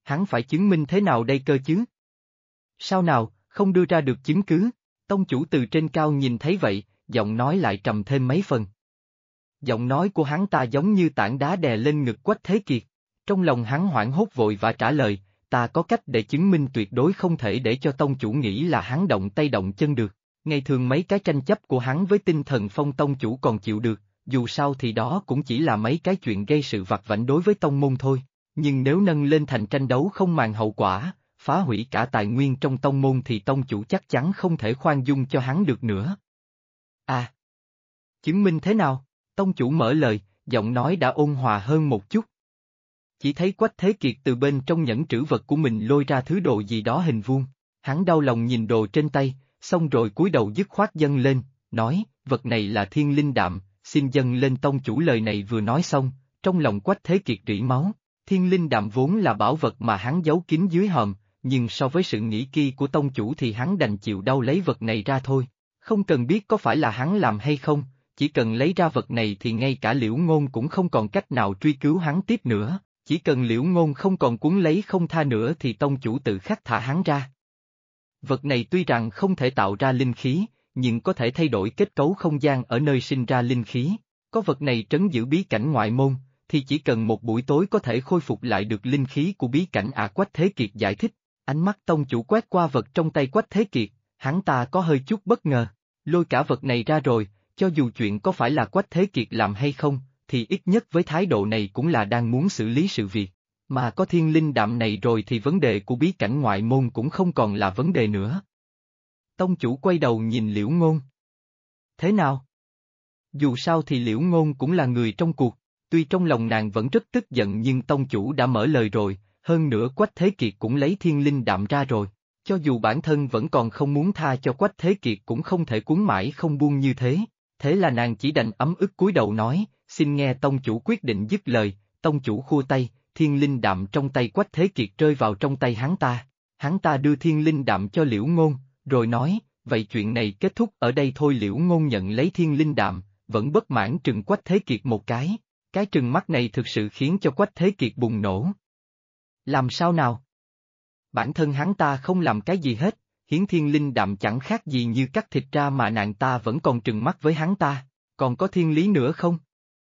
Hắn phải chứng minh thế nào đây cơ chứ? Sao nào, không đưa ra được chứng cứ? Tông chủ từ trên cao nhìn thấy vậy, giọng nói lại trầm thêm mấy phần. Giọng nói của hắn ta giống như tảng đá đè lên ngực Quách Thế Kiệt. Trong lòng hắn hoảng hốt vội và trả lời, ta có cách để chứng minh tuyệt đối không thể để cho tông chủ nghĩ là hắn động tay động chân được. Ngày thường mấy cái tranh chấp của hắn với Tinh Thần Phong tông chủ còn chịu được, dù sao thì đó cũng chỉ là mấy cái chuyện gây sự vặt vãnh đối với tông môn thôi. Nhưng nếu nâng lên thành tranh đấu không màng hậu quả, phá hủy cả tài nguyên trong tông môn thì tông chủ chắc chắn không thể khoan dung cho hắn được nữa. À! Chứng minh thế nào? Tông chủ mở lời, giọng nói đã ôn hòa hơn một chút. Chỉ thấy Quách Thế Kiệt từ bên trong nhẫn trữ vật của mình lôi ra thứ đồ gì đó hình vuông. Hắn đau lòng nhìn đồ trên tay, xong rồi cúi đầu dứt khoát dâng lên, nói, vật này là thiên linh đạm, xin dâng lên tông chủ. Lời này vừa nói xong, trong lòng Quách Thế Kiệt rỉ máu. Thiên linh đạm vốn là bảo vật mà hắn giấu kín dưới hòm, nhưng so với sự nghĩ kia của tông chủ thì hắn đành chịu đau lấy vật này ra thôi. Không cần biết có phải là hắn làm hay không, chỉ cần lấy ra vật này thì ngay cả Liễu Ngôn cũng không còn cách nào truy cứu hắn tiếp nữa, chỉ cần Liễu Ngôn không còn cuốn lấy không tha nữa thì tông chủ tự khắc thả hắn ra. Vật này tuy rằng không thể tạo ra linh khí, nhưng có thể thay đổi kết cấu không gian ở nơi sinh ra linh khí. Có vật này trấn giữ bí cảnh ngoại môn, thì chỉ cần một buổi tối có thể khôi phục lại được linh khí của bí cảnh. Quách Thế Kiệt giải thích. Ánh mắt tông chủ quét qua vật trong tay Quách Thế Kiệt, hắn ta có hơi chút bất ngờ. Lôi cả vật này ra rồi, cho dù chuyện có phải là Quách Thế Kiệt làm hay không, thì ít nhất với thái độ này cũng là đang muốn xử lý sự việc. Mà có thiên linh đạm này rồi thì vấn đề của bí cảnh ngoại môn cũng không còn là vấn đề nữa. Tông chủ quay đầu nhìn Liễu Ngôn. Thế nào? Dù sao thì Liễu Ngôn cũng là người trong cuộc, tuy trong lòng nàng vẫn rất tức giận nhưng tông chủ đã mở lời rồi, hơn nữa Quách Thế Kiệt cũng lấy thiên linh đạm ra rồi. Cho dù bản thân vẫn còn không muốn tha cho Quách Thế Kiệt cũng không thể cuốn mãi không buông như thế. Thế là nàng chỉ đành ấm ức cúi đầu nói, xin nghe tông chủ quyết định. Dứt lời, tông chủ khua tay, thiên linh đạm trong tay Quách Thế Kiệt rơi vào trong tay hắn ta. Hắn ta đưa thiên linh đạm cho Liễu Ngôn, rồi nói, vậy chuyện này kết thúc ở đây thôi. Liễu Ngôn nhận lấy thiên linh đạm, vẫn bất mãn trừng Quách Thế Kiệt một cái. Cái trừng mắt này thực sự khiến cho Quách Thế Kiệt bùng nổ. Làm sao nào? Bản thân hắn ta không làm cái gì hết, hiến thiên linh đạm chẳng khác gì như cắt thịt ra mà nàng ta vẫn còn trừng mắt với hắn ta. Còn có thiên lý nữa không?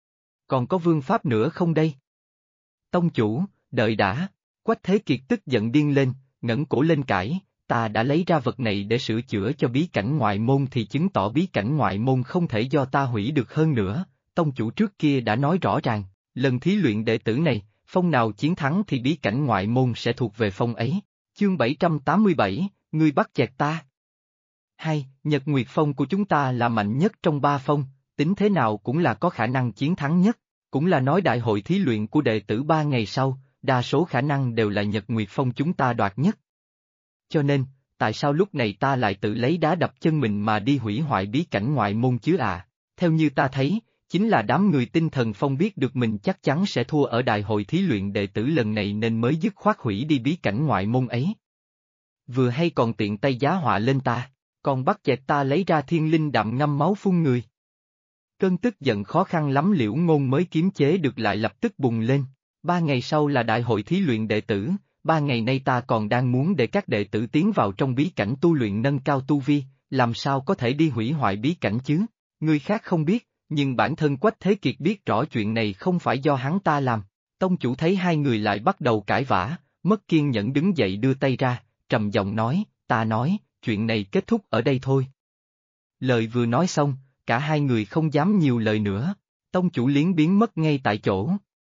Còn có vương pháp nữa không đây? Tông chủ, đợi đã. Quách Thế Kiệt tức giận điên lên, ngẩng cổ lên cãi, ta đã lấy ra vật này để sửa chữa cho bí cảnh ngoại môn thì chứng tỏ bí cảnh ngoại môn không thể do ta hủy được. Hơn nữa, tông chủ trước kia đã nói rõ ràng, lần thí luyện đệ tử này, phong nào chiến thắng thì bí cảnh ngoại môn sẽ thuộc về phong ấy. Chương 787, ngươi bắt chẹt ta. Hay, Nhật Nguyệt Phong của chúng ta là mạnh nhất trong 3 phong, tính thế nào cũng là có khả năng chiến thắng nhất, cũng là nói đại hội thí luyện của đệ tử 3 ngày sau, đa số khả năng đều là Nhật Nguyệt Phong chúng ta đoạt nhất. Cho nên, tại sao lúc này ta lại tự lấy đá đập chân mình mà đi hủy hoại bí cảnh ngoại môn chứ à? Theo như ta thấy, chính là đám người Tinh Thần Phong biết được mình chắc chắn sẽ thua ở đại hội thí luyện đệ tử lần này nên mới dứt khoát hủy đi bí cảnh ngoại môn ấy. Vừa hay còn tiện tay giá họa lên ta, còn bắt chẹt ta lấy ra thiên linh đạm ngâm máu phun người. Cơn tức giận khó khăn lắm Liễu Ngôn mới kiềm chế được lại lập tức bùng lên. 3 ngày sau là đại hội thí luyện đệ tử, 3 ngày nay ta còn đang muốn để các đệ tử tiến vào trong bí cảnh tu luyện nâng cao tu vi, làm sao có thể đi hủy hoại bí cảnh chứ? Người khác không biết, nhưng bản thân Quách Thế Kiệt biết rõ chuyện này không phải do hắn ta làm. Tông chủ thấy hai người lại bắt đầu cãi vã, mất kiên nhẫn đứng dậy đưa tay ra, trầm giọng nói, ta nói, chuyện này kết thúc ở đây thôi. Lời vừa nói xong, cả hai người không dám nhiều lời nữa, tông chủ liến biến mất ngay tại chỗ.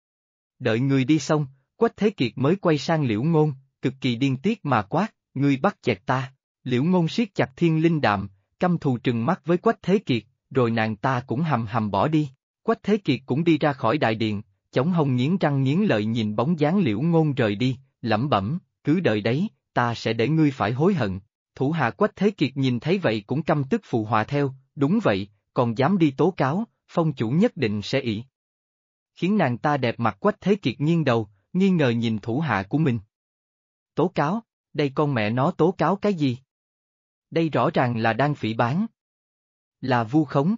Đợi người đi xong, Quách Thế Kiệt mới quay sang Liễu Ngôn, cực kỳ điên tiết mà quát, ngươi bắt chẹt ta. Liễu Ngôn siết chặt thiên linh đạm, căm thù trừng mắt với Quách Thế Kiệt, rồi nàng ta cũng hầm hầm bỏ đi. Quách Thế Kiệt cũng đi ra khỏi đại điện, chống hông nghiến răng nghiến lợi nhìn bóng dáng Liễu Ngôn rời đi, lẩm bẩm, cứ đợi đấy, ta sẽ để ngươi phải hối hận. Thủ hạ Quách Thế Kiệt nhìn thấy vậy cũng căm tức phụ họa theo, đúng vậy, còn dám đi tố cáo, phong chủ nhất định sẽ ỷ. Khiến nàng ta đẹp mặt. Quách Thế Kiệt nghiêng đầu, nghi ngờ nhìn thủ hạ của mình. Tố cáo, đây con mẹ nó tố cáo cái gì? Đây rõ ràng là đang phỉ báng. Là vu khống.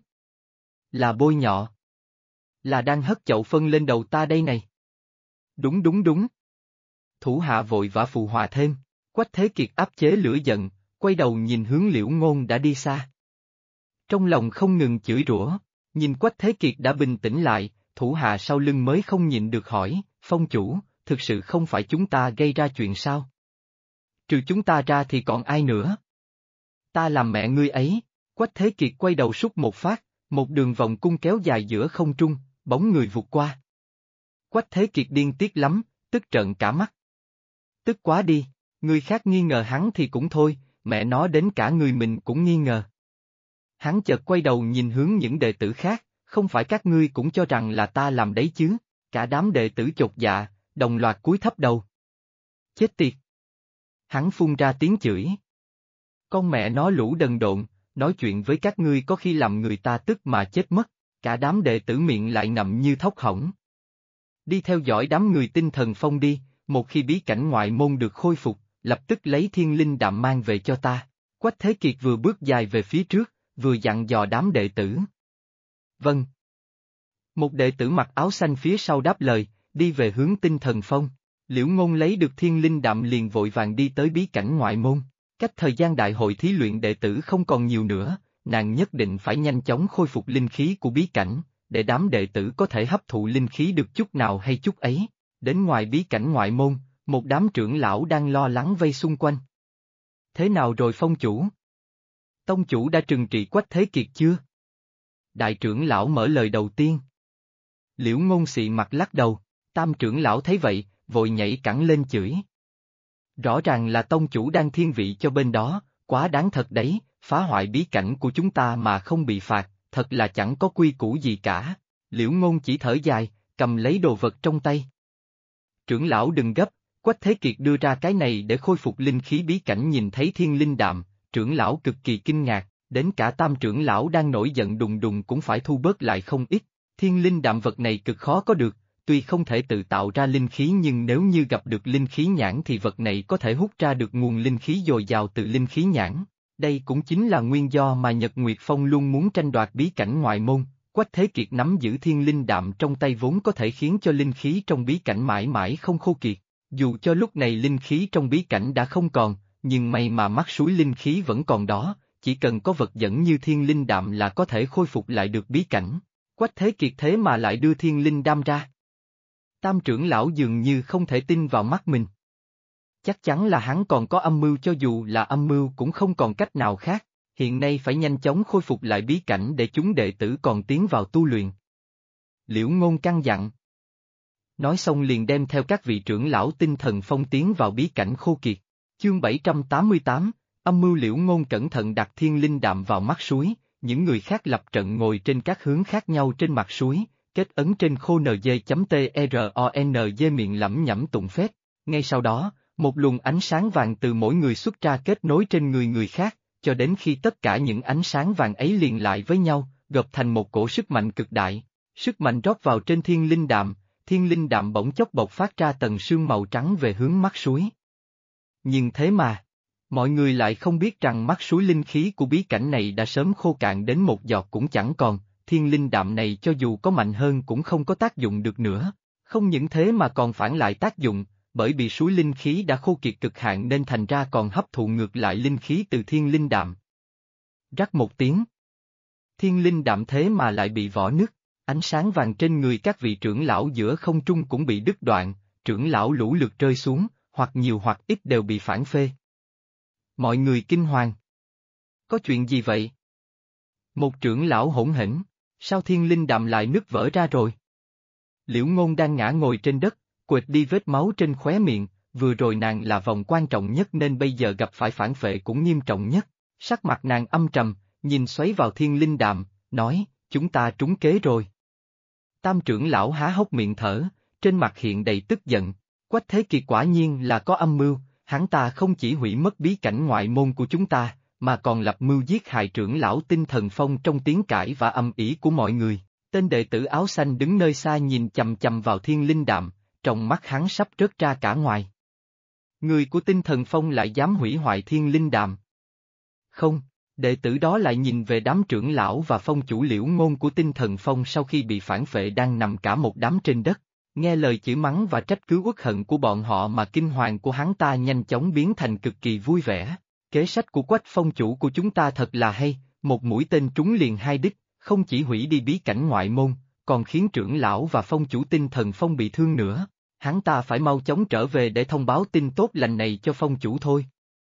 Là bôi nhọ. Là đang hất chậu phân lên đầu ta đây này. Đúng đúng đúng. Thủ hạ vội vã phụ họa thêm. Quách Thế Kiệt áp chế lửa giận, quay đầu nhìn hướng Liễu Ngôn đã đi xa. Trong lòng không ngừng chửi rủa, nhìn Quách Thế Kiệt đã bình tĩnh lại, thủ hạ sau lưng mới không nhịn được hỏi, Phong chủ, thực sự không phải chúng ta gây ra chuyện sao? Trừ chúng ta ra thì còn ai nữa? Ta làm mẹ ngươi ấy. Quách Thế Kiệt quay đầu sút một phát, một đường vòng cung kéo dài giữa không trung, bóng người vụt qua. Quách Thế Kiệt điên tiết lắm, tức trợn cả mắt. Tức quá đi, người khác nghi ngờ hắn thì cũng thôi, mẹ nó đến cả người mình cũng nghi ngờ. Hắn chợt quay đầu nhìn hướng những đệ tử khác, không phải các ngươi cũng cho rằng là ta làm đấy chứ, cả đám đệ tử chột dạ, đồng loạt cúi thấp đầu. Chết tiệt! Hắn phun ra tiếng chửi. Con mẹ nó lũ đần độn, nói chuyện với các ngươi có khi làm người ta tức mà chết mất, cả đám đệ tử miệng lại ngậm như thóc hỏng. Đi theo dõi đám người tinh thần phong đi, một khi bí cảnh ngoại môn được khôi phục, lập tức lấy thiên linh đạm mang về cho ta. Quách Thế Kiệt vừa bước dài về phía trước, vừa dặn dò đám đệ tử. Vâng. Một đệ tử mặc áo xanh phía sau đáp lời, đi về hướng tinh thần phong. Liễu Ngôn lấy được thiên linh đạm liền vội vàng đi tới bí cảnh ngoại môn. Cách thời gian đại hội thí luyện đệ tử không còn nhiều nữa, nàng nhất định phải nhanh chóng khôi phục linh khí của bí cảnh, để đám đệ tử có thể hấp thụ linh khí được chút nào hay chút ấy. Đến ngoài bí cảnh ngoại môn, một đám trưởng lão đang lo lắng vây xung quanh. Thế nào rồi Phong chủ? Tông chủ đã trừng trị Quách Thế Kiệt chưa? Đại trưởng lão mở lời đầu tiên. Liễu Ngôn xị mặt lắc đầu, tam trưởng lão thấy vậy, vội nhảy cẳng lên chửi. Rõ ràng là tông chủ đang thiên vị cho bên đó, quá đáng thật đấy, phá hoại bí cảnh của chúng ta mà không bị phạt, thật là chẳng có quy củ gì cả. Liễu Ngôn chỉ thở dài, cầm lấy đồ vật trong tay. Trưởng lão đừng gấp, Quách Thế Kiệt đưa ra cái này để khôi phục linh khí bí cảnh nhìn thấy thiên linh đạm, trưởng lão cực kỳ kinh ngạc, đến cả tam trưởng lão đang nổi giận đùng đùng cũng phải thu bớt lại không ít. Thiên linh đạm vật này cực khó có được, tuy không thể tự tạo ra linh khí nhưng nếu như gặp được linh khí nhãn thì vật này có thể hút ra được nguồn linh khí dồi dào từ linh khí nhãn. Đây cũng chính là nguyên do mà Nhật Nguyệt Phong luôn muốn tranh đoạt bí cảnh ngoại môn. Quách Thế Kiệt nắm giữ thiên linh đạm trong tay vốn có thể khiến cho linh khí trong bí cảnh mãi mãi không khô kiệt. Dù cho lúc này linh khí trong bí cảnh đã không còn, nhưng may mà mắt suối linh khí vẫn còn đó, chỉ cần có vật dẫn như thiên linh đạm là có thể khôi phục lại được bí cảnh. Quách Thế Kiệt thế mà lại đưa thiên linh đam ra. Tam trưởng lão dường như không thể tin vào mắt mình. Chắc chắn là hắn còn có âm mưu, cho dù là âm mưu cũng không còn cách nào khác, hiện nay phải nhanh chóng khôi phục lại bí cảnh để chúng đệ tử còn tiến vào tu luyện. Liễu Ngôn căn dặn. Nói xong liền đem theo các vị trưởng lão tinh thần phong tiến vào bí cảnh khô kiệt. Chương 788, âm mưu. Liễu Ngôn cẩn thận đặt thiên linh đạm vào mắt suối, những người khác lập trận ngồi trên các hướng khác nhau trên mặt suối, kết ấn trên khô NG.TRONG miệng lẩm nhẩm tụng phép. Ngay sau đó, một luồng ánh sáng vàng từ mỗi người xuất ra kết nối trên người khác, cho đến khi tất cả những ánh sáng vàng ấy liền lại với nhau, gộp thành một cổ sức mạnh cực đại. Sức mạnh rót vào trên thiên linh đạm bỗng chốc bộc phát ra tầng sương màu trắng về hướng mắt suối. Nhưng thế mà, mọi người lại không biết rằng mắt suối linh khí của bí cảnh này đã sớm khô cạn đến một giọt cũng chẳng còn, thiên linh đạm này cho dù có mạnh hơn cũng không có tác dụng được nữa. Không những thế mà còn phản lại tác dụng, bởi vì suối linh khí đã khô kiệt cực hạn nên thành ra còn hấp thụ ngược lại linh khí từ thiên linh đạm. Rắc một tiếng. Thiên linh đạm thế mà lại bị vỡ nứt, ánh sáng vàng trên người các vị trưởng lão giữa không trung cũng bị đứt đoạn, trưởng lão lũ lượt rơi xuống, hoặc nhiều hoặc ít đều bị phản phê. Mọi người kinh hoàng. Có chuyện gì vậy? Một trưởng lão hỗn hển, sao thiên linh đạm lại nứt vỡ ra rồi? Liễu Ngôn đang ngã ngồi trên đất, quệt đi vết máu trên khóe miệng, vừa rồi nàng là vòng quan trọng nhất nên bây giờ gặp phải phản phệ cũng nghiêm trọng nhất. Sắc mặt nàng âm trầm, nhìn xoáy vào thiên linh đạm, nói, chúng ta trúng kế rồi. Tam trưởng lão há hốc miệng thở, trên mặt hiện đầy tức giận. Quách Thế Kiệt quả nhiên là có âm mưu, hắn ta không chỉ hủy mất bí cảnh ngoại môn của chúng ta, mà còn lập mưu giết hại trưởng lão tinh thần phong trong tiếng cãi và âm ỉ của mọi người. Tên đệ tử áo xanh đứng nơi xa nhìn chằm chằm vào thiên linh đạm, trong mắt hắn sắp rớt ra cả ngoài. Người của tinh thần phong lại dám hủy hoại thiên linh đạm. Không, đệ tử đó lại nhìn về đám trưởng lão và phong chủ Liễu Ngôn của tinh thần phong sau khi bị phản phệ đang nằm cả một đám trên đất. Nghe lời chửi mắng và trách cứ uất hận của bọn họ mà kinh hoàng của hắn ta nhanh chóng biến thành cực kỳ vui vẻ. Kế sách của Quách phong chủ của chúng ta thật là hay, một mũi tên trúng liền hai đích, không chỉ hủy đi bí cảnh ngoại môn, còn khiến trưởng lão và phong chủ Tinh Thần Phong bị thương nữa. Hắn ta phải mau chóng trở về để thông báo tin tốt lành này cho phong chủ thôi.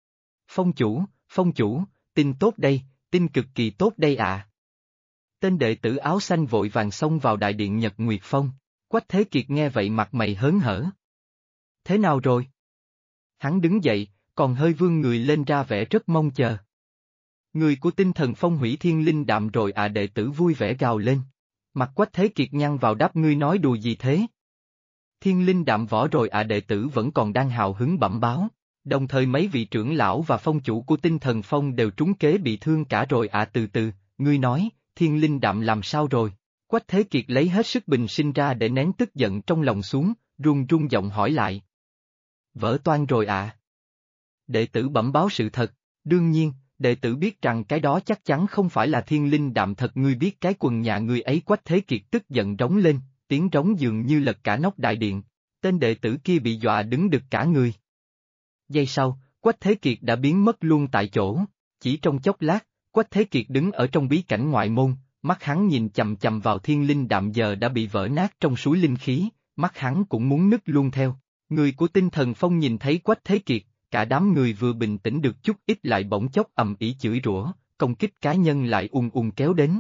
Phong chủ, tin tốt đây, tin cực kỳ tốt đây ạ. Tên đệ tử áo xanh vội vàng xông vào đại điện Nhật Nguyệt Phong. Quách Thế Kiệt nghe vậy mặt mày hớn hở. Thế nào rồi? Hắn đứng dậy, còn hơi vươn người lên ra vẻ rất mong chờ. Người của Tinh Thần Phong hủy thiên linh đạm rồi à, đệ tử vui vẻ gào lên. Mặt Quách Thế Kiệt nhăn vào đáp, ngươi nói đùa gì thế? Thiên linh đạm võ rồi à, đệ tử vẫn còn đang hào hứng bẩm báo. Đồng thời mấy vị trưởng lão và phong chủ của Tinh Thần Phong đều trúng kế bị thương cả rồi à, từ từ, ngươi nói, thiên linh đạm làm sao rồi? Quách Thế Kiệt lấy hết sức bình sinh ra để nén tức giận trong lòng xuống, run run giọng hỏi lại. Vỡ toang rồi à? Đệ tử bẩm báo sự thật, đương nhiên, đệ tử biết rằng cái đó chắc chắn không phải là thiên linh đạm thật, ngươi biết cái quần nhà ngươi ấy. Quách Thế Kiệt tức giận rống lên, tiếng rống dường như lật cả nóc đại điện, tên đệ tử kia bị dọa đứng đực cả người. Giây sau, Quách Thế Kiệt đã biến mất luôn tại chỗ, chỉ trong chốc lát, Quách Thế Kiệt đứng ở trong bí cảnh ngoại môn, mắt hắn nhìn chầm chầm vào thiên linh đạm giờ đã bị vỡ nát trong suối linh khí, mắt hắn cũng muốn nứt luôn theo. Người của Tinh Thần Phong nhìn thấy Quách Thế Kiệt, cả đám người vừa bình tĩnh được chút ít lại bỗng chốc ầm ĩ chửi rủa, công kích cá nhân lại kéo đến.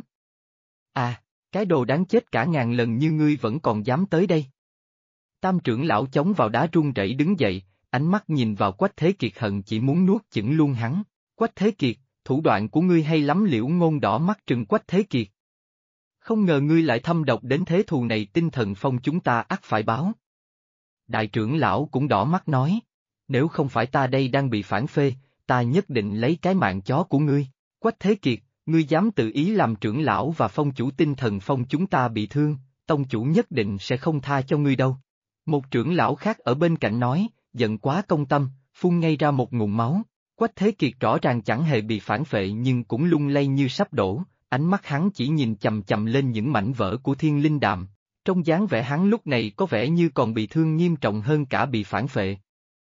À, cái đồ đáng chết, cả ngàn lần như ngươi vẫn còn dám tới đây. Tam trưởng lão chống vào đá run rẩy đứng dậy, ánh mắt nhìn vào Quách Thế Kiệt hận chỉ muốn nuốt chửng luôn hắn. Quách Thế Kiệt, thủ đoạn của ngươi hay lắm. Liễu Ngôn đỏ mắt trừng Quách Thế Kiệt. Không ngờ ngươi lại thâm độc đến thế, thù này Tinh Thần Phong chúng ta ắt phải báo. Đại trưởng lão cũng đỏ mắt nói, nếu không phải ta đây đang bị phản phê, ta nhất định lấy cái mạng chó của ngươi. Quách Thế Kiệt, ngươi dám tự ý làm trưởng lão và phong chủ Tinh Thần Phong chúng ta bị thương, tông chủ nhất định sẽ không tha cho ngươi đâu. Một trưởng lão khác ở bên cạnh nói, giận quá công tâm, phun ngay ra một ngụm máu. Quách Thế Kiệt rõ ràng chẳng hề bị phản phệ nhưng cũng lung lay như sắp đổ, ánh mắt hắn chỉ nhìn chầm chầm lên những mảnh vỡ của thiên linh đạm. Trong dáng vẻ hắn lúc này có vẻ như còn bị thương nghiêm trọng hơn cả bị phản phệ.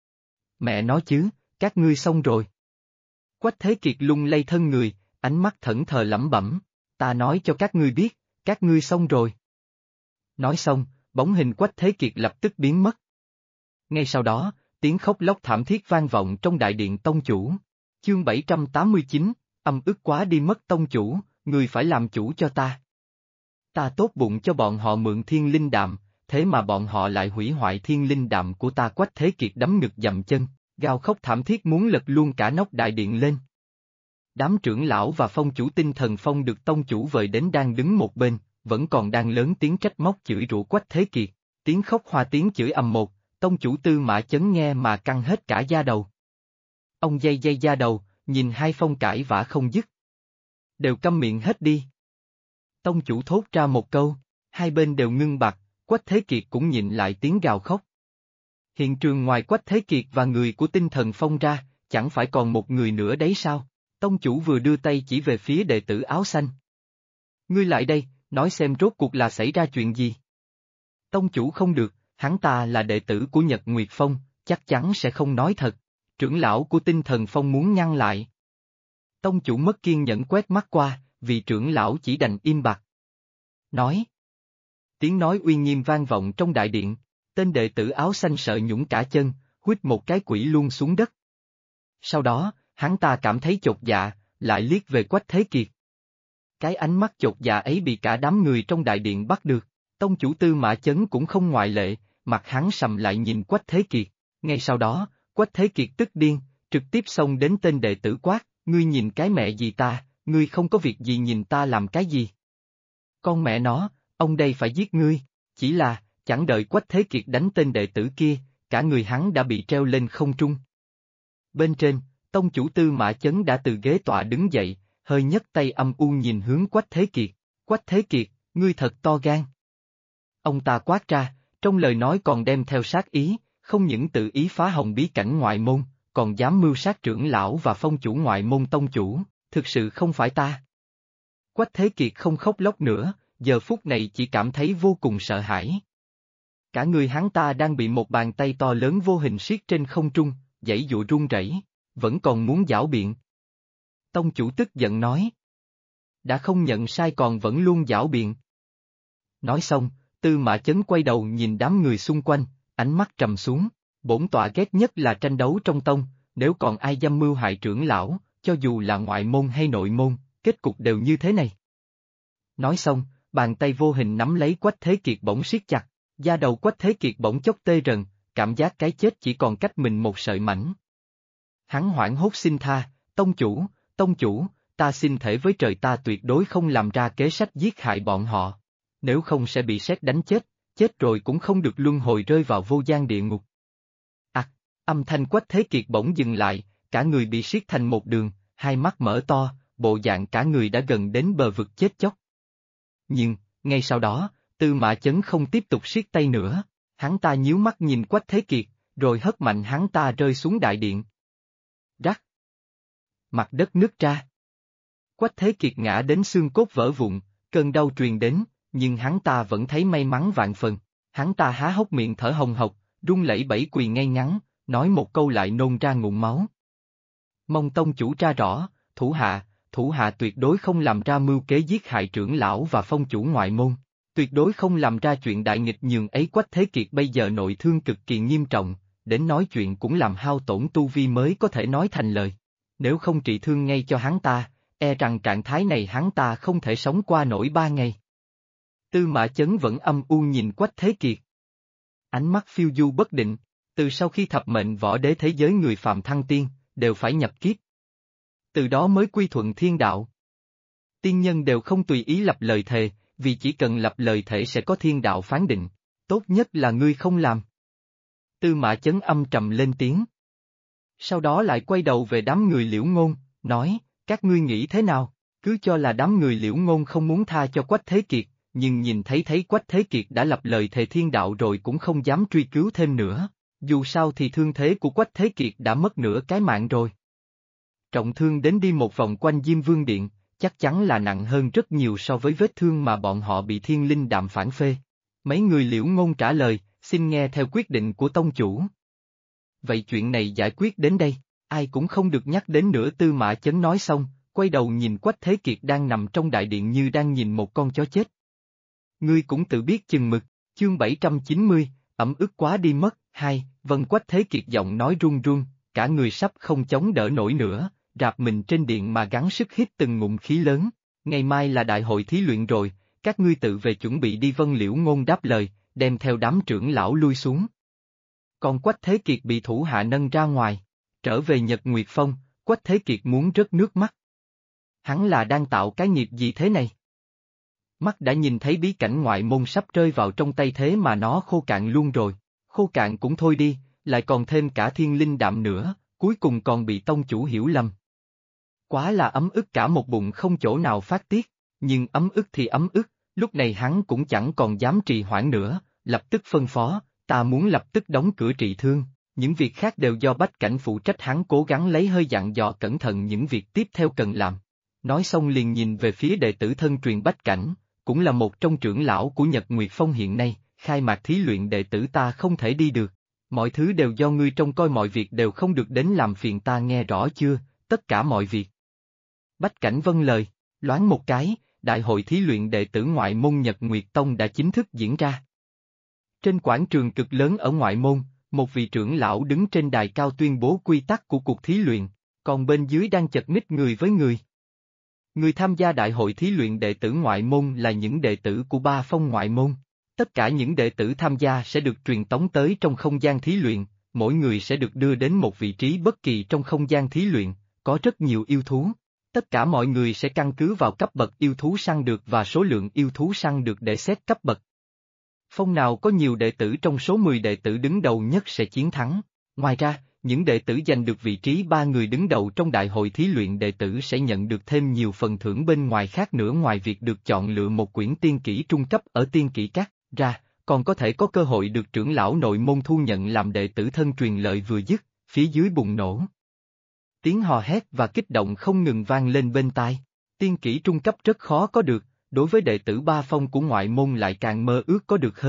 Mẹ nói chứ, các ngươi xong rồi. Quách Thế Kiệt lung lay thân người, ánh mắt thẫn thờ lẩm bẩm, ta nói cho các ngươi biết, các ngươi xong rồi. Nói xong, bóng hình Quách Thế Kiệt lập tức biến mất. Ngay sau đó, tiếng khóc lóc thảm thiết vang vọng trong đại điện tông chủ. Chương 789, âm ức quá đi mất tông chủ, người phải làm chủ cho ta. Ta tốt bụng cho bọn họ mượn thiên linh đạm, thế mà bọn họ lại hủy hoại thiên linh đạm của ta. Quách Thế Kiệt đấm ngực dậm chân, gào khóc thảm thiết muốn lật luôn cả nóc đại điện lên. Đám trưởng lão và phong chủ Tinh Thần Phong được tông chủ vời đến đang đứng một bên, vẫn còn đang lớn tiếng trách móc chửi rủa Quách Thế Kiệt, tiếng khóc hoa tiếng chửi ầm một, tông chủ Tư Mã Chấn nghe mà căng hết cả da đầu. Ông dây da đầu, nhìn hai phong cãi vã không dứt. Đều câm miệng hết đi. Tông chủ thốt ra một câu, hai bên đều ngưng bặt, Quách Thế Kiệt cũng nhịn lại tiếng gào khóc. Hiện trường ngoài Quách Thế Kiệt và người của Tinh Thần Phong ra, chẳng phải còn một người nữa đấy sao? Tông chủ vừa đưa tay chỉ về phía đệ tử áo xanh. Ngươi lại đây, nói xem rốt cuộc là xảy ra chuyện gì? Tông chủ không được, hắn ta là đệ tử của Nhật Nguyệt Phong, chắc chắn sẽ không nói thật. Trưởng lão của Tinh Thần Phong muốn ngăn lại. Tông chủ mất kiên nhẫn quét mắt qua, vị trưởng lão chỉ đành im bặt. Nói. Tiếng nói uy nghiêm vang vọng trong đại điện, tên đệ tử áo xanh sợ nhũng cả chân, huýt một cái quỷ luôn xuống đất. Sau đó, hắn ta cảm thấy chột dạ, lại liếc về Quách Thế Kiệt. Cái ánh mắt chột dạ ấy bị cả đám người trong đại điện bắt được, tông chủ Tư Mã Chấn cũng không ngoại lệ, mặt hắn sầm lại nhìn Quách Thế Kiệt. Ngay sau đó, Quách Thế Kiệt tức điên, trực tiếp xông đến tên đệ tử quát, ngươi nhìn cái mẹ gì ta, ngươi không có việc gì nhìn ta làm cái gì? Con mẹ nó, ông đây phải giết ngươi, chỉ là, chẳng đợi Quách Thế Kiệt đánh tên đệ tử kia, cả người hắn đã bị treo lên không trung. Bên trên, tông chủ Tư Mã Chấn đã từ ghế tọa đứng dậy, hơi nhấc tay âm u nhìn hướng Quách Thế Kiệt, Quách Thế Kiệt, ngươi thật to gan. Ông ta quát ra, trong lời nói còn đem theo sát ý, không những tự ý phá hỏng bí cảnh ngoại môn, còn dám mưu sát trưởng lão và phong chủ ngoại môn tông chủ, thực sự không phải ta. Quách Thế Kiệt không khóc lóc nữa, giờ phút này chỉ cảm thấy vô cùng sợ hãi. Cả người hắn ta đang bị một bàn tay to lớn vô hình siết trên không trung, giãy giụa run rẩy, vẫn còn muốn giảo biện. Tông chủ tức giận nói. Đã không nhận sai còn vẫn luôn giảo biện. Nói xong, Tư Mã Chấn quay đầu nhìn đám người xung quanh, ánh mắt trầm xuống, bổn tọa ghét nhất là tranh đấu trong tông, nếu còn ai dăm mưu hại trưởng lão, cho dù là ngoại môn hay nội môn, kết cục đều như thế này. Nói xong, bàn tay vô hình nắm lấy Quách Thế Kiệt bỗng siết chặt, da đầu Quách Thế Kiệt bỗng chốc tê rần, cảm giác cái chết chỉ còn cách mình một sợi mảnh. Hắn hoảng hốt xin tha, tông chủ, ta xin thể với trời ta tuyệt đối không làm ra kế sách giết hại bọn họ. Nếu không sẽ bị sét đánh chết, chết rồi cũng không được luân hồi rơi vào vô gian địa ngục. Âm thanh Quách Thế Kiệt bỗng dừng lại, cả người bị siết thành một đường, hai mắt mở to, bộ dạng cả người đã gần đến bờ vực chết chóc. Nhưng, ngay sau đó, Tư Mã Chấn không tiếp tục siết tay nữa, hắn ta nhíu mắt nhìn Quách Thế Kiệt, rồi hất mạnh hắn ta rơi xuống đại điện. Rắc! Mặt đất nứt ra. Quách Thế Kiệt ngã đến xương cốt vỡ vụn, cơn đau truyền đến, nhưng hắn ta vẫn thấy may mắn vạn phần. Hắn ta há hốc miệng thở hồng hộc, run lẩy bẩy quỳ ngay ngắn, nói một câu lại nôn ra ngụm máu. Mong tông chủ tra rõ, thủ hạ tuyệt đối không làm ra mưu kế giết hại trưởng lão và phong chủ ngoại môn, tuyệt đối không làm ra chuyện đại nghịch nhường ấy. Quách Thế Kiệt bây giờ nội thương cực kỳ nghiêm trọng, đến nói chuyện cũng làm hao tổn tu vi mới có thể nói thành lời. Nếu không trị thương ngay cho hắn ta, e rằng trạng thái này hắn ta không thể sống qua nổi 3 ngày. Tư Mã Chấn vẫn âm u nhìn Quách Thế Kiệt. Ánh mắt phiêu du bất định, từ sau khi thập mệnh võ đế thế giới người phàm thăng tiên, đều phải nhập kiếp. Từ đó mới quy thuận thiên đạo. Tiên nhân đều không tùy ý lập lời thề, vì chỉ cần lập lời thể sẽ có thiên đạo phán định, tốt nhất là ngươi không làm. Tư Mã Chấn âm trầm lên tiếng. Sau đó lại quay đầu về đám người Liễu Ngôn, nói, các ngươi nghĩ thế nào, cứ cho là đám người Liễu Ngôn không muốn tha cho Quách Thế Kiệt, nhưng nhìn thấy Quách Thế Kiệt đã lập lời thề thiên đạo rồi cũng không dám truy cứu thêm nữa, dù sao thì thương thế của Quách Thế Kiệt đã mất nửa cái mạng rồi. Trọng thương đến đi một vòng quanh Diêm Vương Điện, chắc chắn là nặng hơn rất nhiều so với vết thương mà bọn họ bị Thiên Linh Đạm phản phê. Mấy người Liễu Ngôn trả lời, xin nghe theo quyết định của tông chủ. Vậy chuyện này giải quyết đến đây, ai cũng không được nhắc đến nữa. Tư Mã Chấn nói xong, quay đầu nhìn Quách Thế Kiệt đang nằm trong đại điện như đang nhìn một con chó chết. Ngươi cũng tự biết chừng mực, chương 790, ẩm ức quá đi mất, Vân. Quách Thế Kiệt giọng nói run run, cả người sắp không chống đỡ nổi nữa, rạp mình trên điện mà gắng sức hít từng ngụm khí lớn. Ngày mai là đại hội thí luyện rồi, các ngươi tự về chuẩn bị đi. Vân. Liễu Ngôn đáp lời, đem theo đám trưởng lão lui xuống. Còn Quách Thế Kiệt bị thủ hạ nâng ra ngoài, trở về Nhật Nguyệt Phong, Quách Thế Kiệt muốn rớt nước mắt. Hắn là đang tạo cái nghiệp gì thế này? Mắt đã nhìn thấy bí cảnh ngoại môn sắp rơi vào trong tay thế mà nó khô cạn luôn rồi, khô cạn cũng thôi đi, lại còn thêm cả Thiên Linh Đạm nữa, cuối cùng còn bị tông chủ hiểu lầm. Quá là ấm ức, cả một bụng không chỗ nào phát tiết, nhưng ấm ức thì ấm ức, lúc này hắn cũng chẳng còn dám trì hoãn nữa, lập tức phân phó, ta muốn lập tức đóng cửa trị thương, những việc khác đều do Bách Cảnh phụ trách. Hắn cố gắng lấy hơi dặn dò cẩn thận những việc tiếp theo cần làm. Nói xong liền nhìn về phía đệ tử thân truyền Bách Cảnh, cũng là một trong trưởng lão của Nhật Nguyệt Phong hiện nay, khai mạc thí luyện đệ tử ta không thể đi được. Mọi thứ đều do ngươi trông coi, mọi việc đều không được đến làm phiền ta, nghe rõ chưa, tất cả mọi việc. Bách Cảnh vâng lời, loáng một cái, đại hội thí luyện đệ tử ngoại môn Nhật Nguyệt Tông đã chính thức diễn ra. Trên quảng trường cực lớn ở ngoại môn, một vị trưởng lão đứng trên đài cao tuyên bố quy tắc của cuộc thí luyện, còn bên dưới đang chật ních người với người. Người tham gia đại hội thí luyện đệ tử ngoại môn là những đệ tử của 3 phong ngoại môn. Tất cả những đệ tử tham gia sẽ được truyền tống tới trong không gian thí luyện, mỗi người sẽ được đưa đến một vị trí bất kỳ trong không gian thí luyện, có rất nhiều yêu thú. Tất cả mọi người sẽ căn cứ vào cấp bậc yêu thú săn được và số lượng yêu thú săn được để xét cấp bậc. Phong nào có nhiều đệ tử trong số 10 đệ tử đứng đầu nhất sẽ chiến thắng. Ngoài ra, những đệ tử giành được vị trí 3 người đứng đầu trong đại hội thí luyện đệ tử sẽ nhận được thêm nhiều phần thưởng bên ngoài khác nữa. Ngoài việc được chọn lựa một quyển tiên kỹ trung cấp ở tiên kỹ các ra, còn có thể có cơ hội được trưởng lão nội môn thu nhận làm đệ tử thân truyền. Lợi vừa dứt, phía dưới bùng nổ. Tiếng hò hét và kích động không ngừng vang lên bên tai. Tiên kỹ trung cấp rất khó có được, đối với đệ tử 3 phong của ngoại môn lại càng mơ ước có được hơn.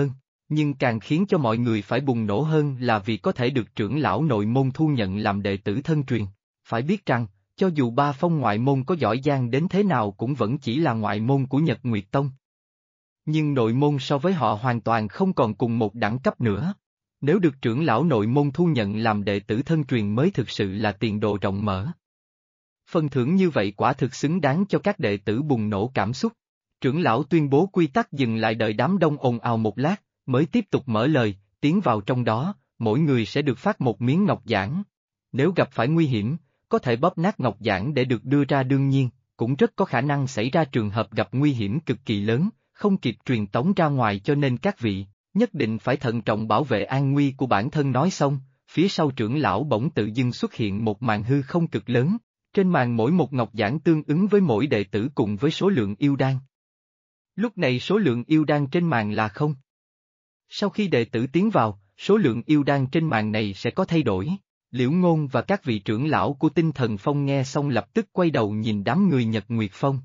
Nhưng càng khiến cho mọi người phải bùng nổ hơn là vì có thể được trưởng lão nội môn thu nhận làm đệ tử thân truyền. Phải biết rằng, cho dù ba phong ngoại môn có giỏi giang đến thế nào cũng vẫn chỉ là ngoại môn của Nhật Nguyệt Tông. Nhưng nội môn so với họ hoàn toàn không còn cùng một đẳng cấp nữa. Nếu được trưởng lão nội môn thu nhận làm đệ tử thân truyền mới thực sự là tiền đồ rộng mở. Phần thưởng như vậy quả thực xứng đáng cho các đệ tử bùng nổ cảm xúc. Trưởng lão tuyên bố quy tắc dừng lại đợi đám đông ồn ào một lát, mới tiếp tục mở lời, tiến vào trong đó, mỗi người sẽ được phát một miếng ngọc giản. Nếu gặp phải nguy hiểm, có thể bóp nát ngọc giản để được đưa ra đương nhiên, cũng rất có khả năng xảy ra trường hợp gặp nguy hiểm cực kỳ lớn, không kịp truyền tống ra ngoài cho nên các vị, nhất định phải thận trọng bảo vệ an nguy của bản thân nói xong, phía sau trưởng lão bỗng tự dưng xuất hiện một màn hư không cực lớn, trên màn mỗi một ngọc giản tương ứng với mỗi đệ tử cùng với số lượng yêu đan. Lúc này số lượng yêu đan trên màn là không. Sau khi đệ tử tiến vào, số lượng yêu đan trên màn này sẽ có thay đổi. Liễu Ngôn và các vị trưởng lão của Tinh Thần Phong nghe xong lập tức quay đầu nhìn đám người Nhật Nguyệt Phong.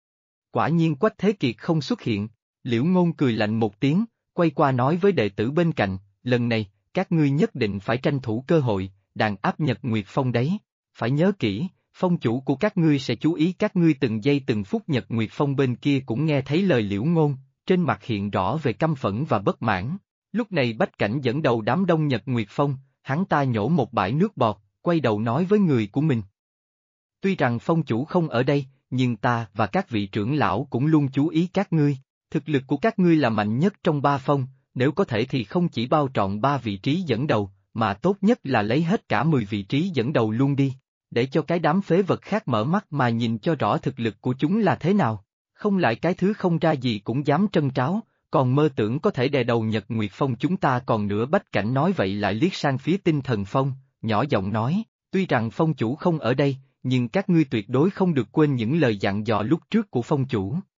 Quả nhiên Quách Thế Kiệt không xuất hiện, Liễu Ngôn cười lạnh một tiếng, quay qua nói với đệ tử bên cạnh, lần này, các ngươi nhất định phải tranh thủ cơ hội, đàn áp Nhật Nguyệt Phong đấy. Phải nhớ kỹ, phong chủ của các ngươi sẽ chú ý các ngươi từng giây từng phút. Nhật Nguyệt Phong bên kia cũng nghe thấy lời Liễu Ngôn, trên mặt hiện rõ về căm phẫn và bất mãn. Lúc này Bách Cảnh dẫn đầu đám đông Nhật Nguyệt Phong, hắn ta nhổ một bãi nước bọt, quay đầu nói với người của mình. Tuy rằng phong chủ không ở đây, nhưng ta và các vị trưởng lão cũng luôn chú ý các ngươi. Thực lực của các ngươi là mạnh nhất trong ba phong, nếu có thể thì không chỉ bao trọn 3 vị trí dẫn đầu, mà tốt nhất là lấy hết cả 10 vị trí dẫn đầu luôn đi, để cho cái đám phế vật khác mở mắt mà nhìn cho rõ thực lực của chúng là thế nào. Không lại cái thứ không ra gì cũng dám trân tráo, còn mơ tưởng có thể đè đầu Nhật Nguyệt Phong chúng ta còn nữa. Bách Cảnh nói vậy lại liếc sang phía Tinh Thần Phong, nhỏ giọng nói, tuy rằng phong chủ không ở đây, nhưng các ngươi tuyệt đối không được quên những lời dặn dò lúc trước của phong chủ.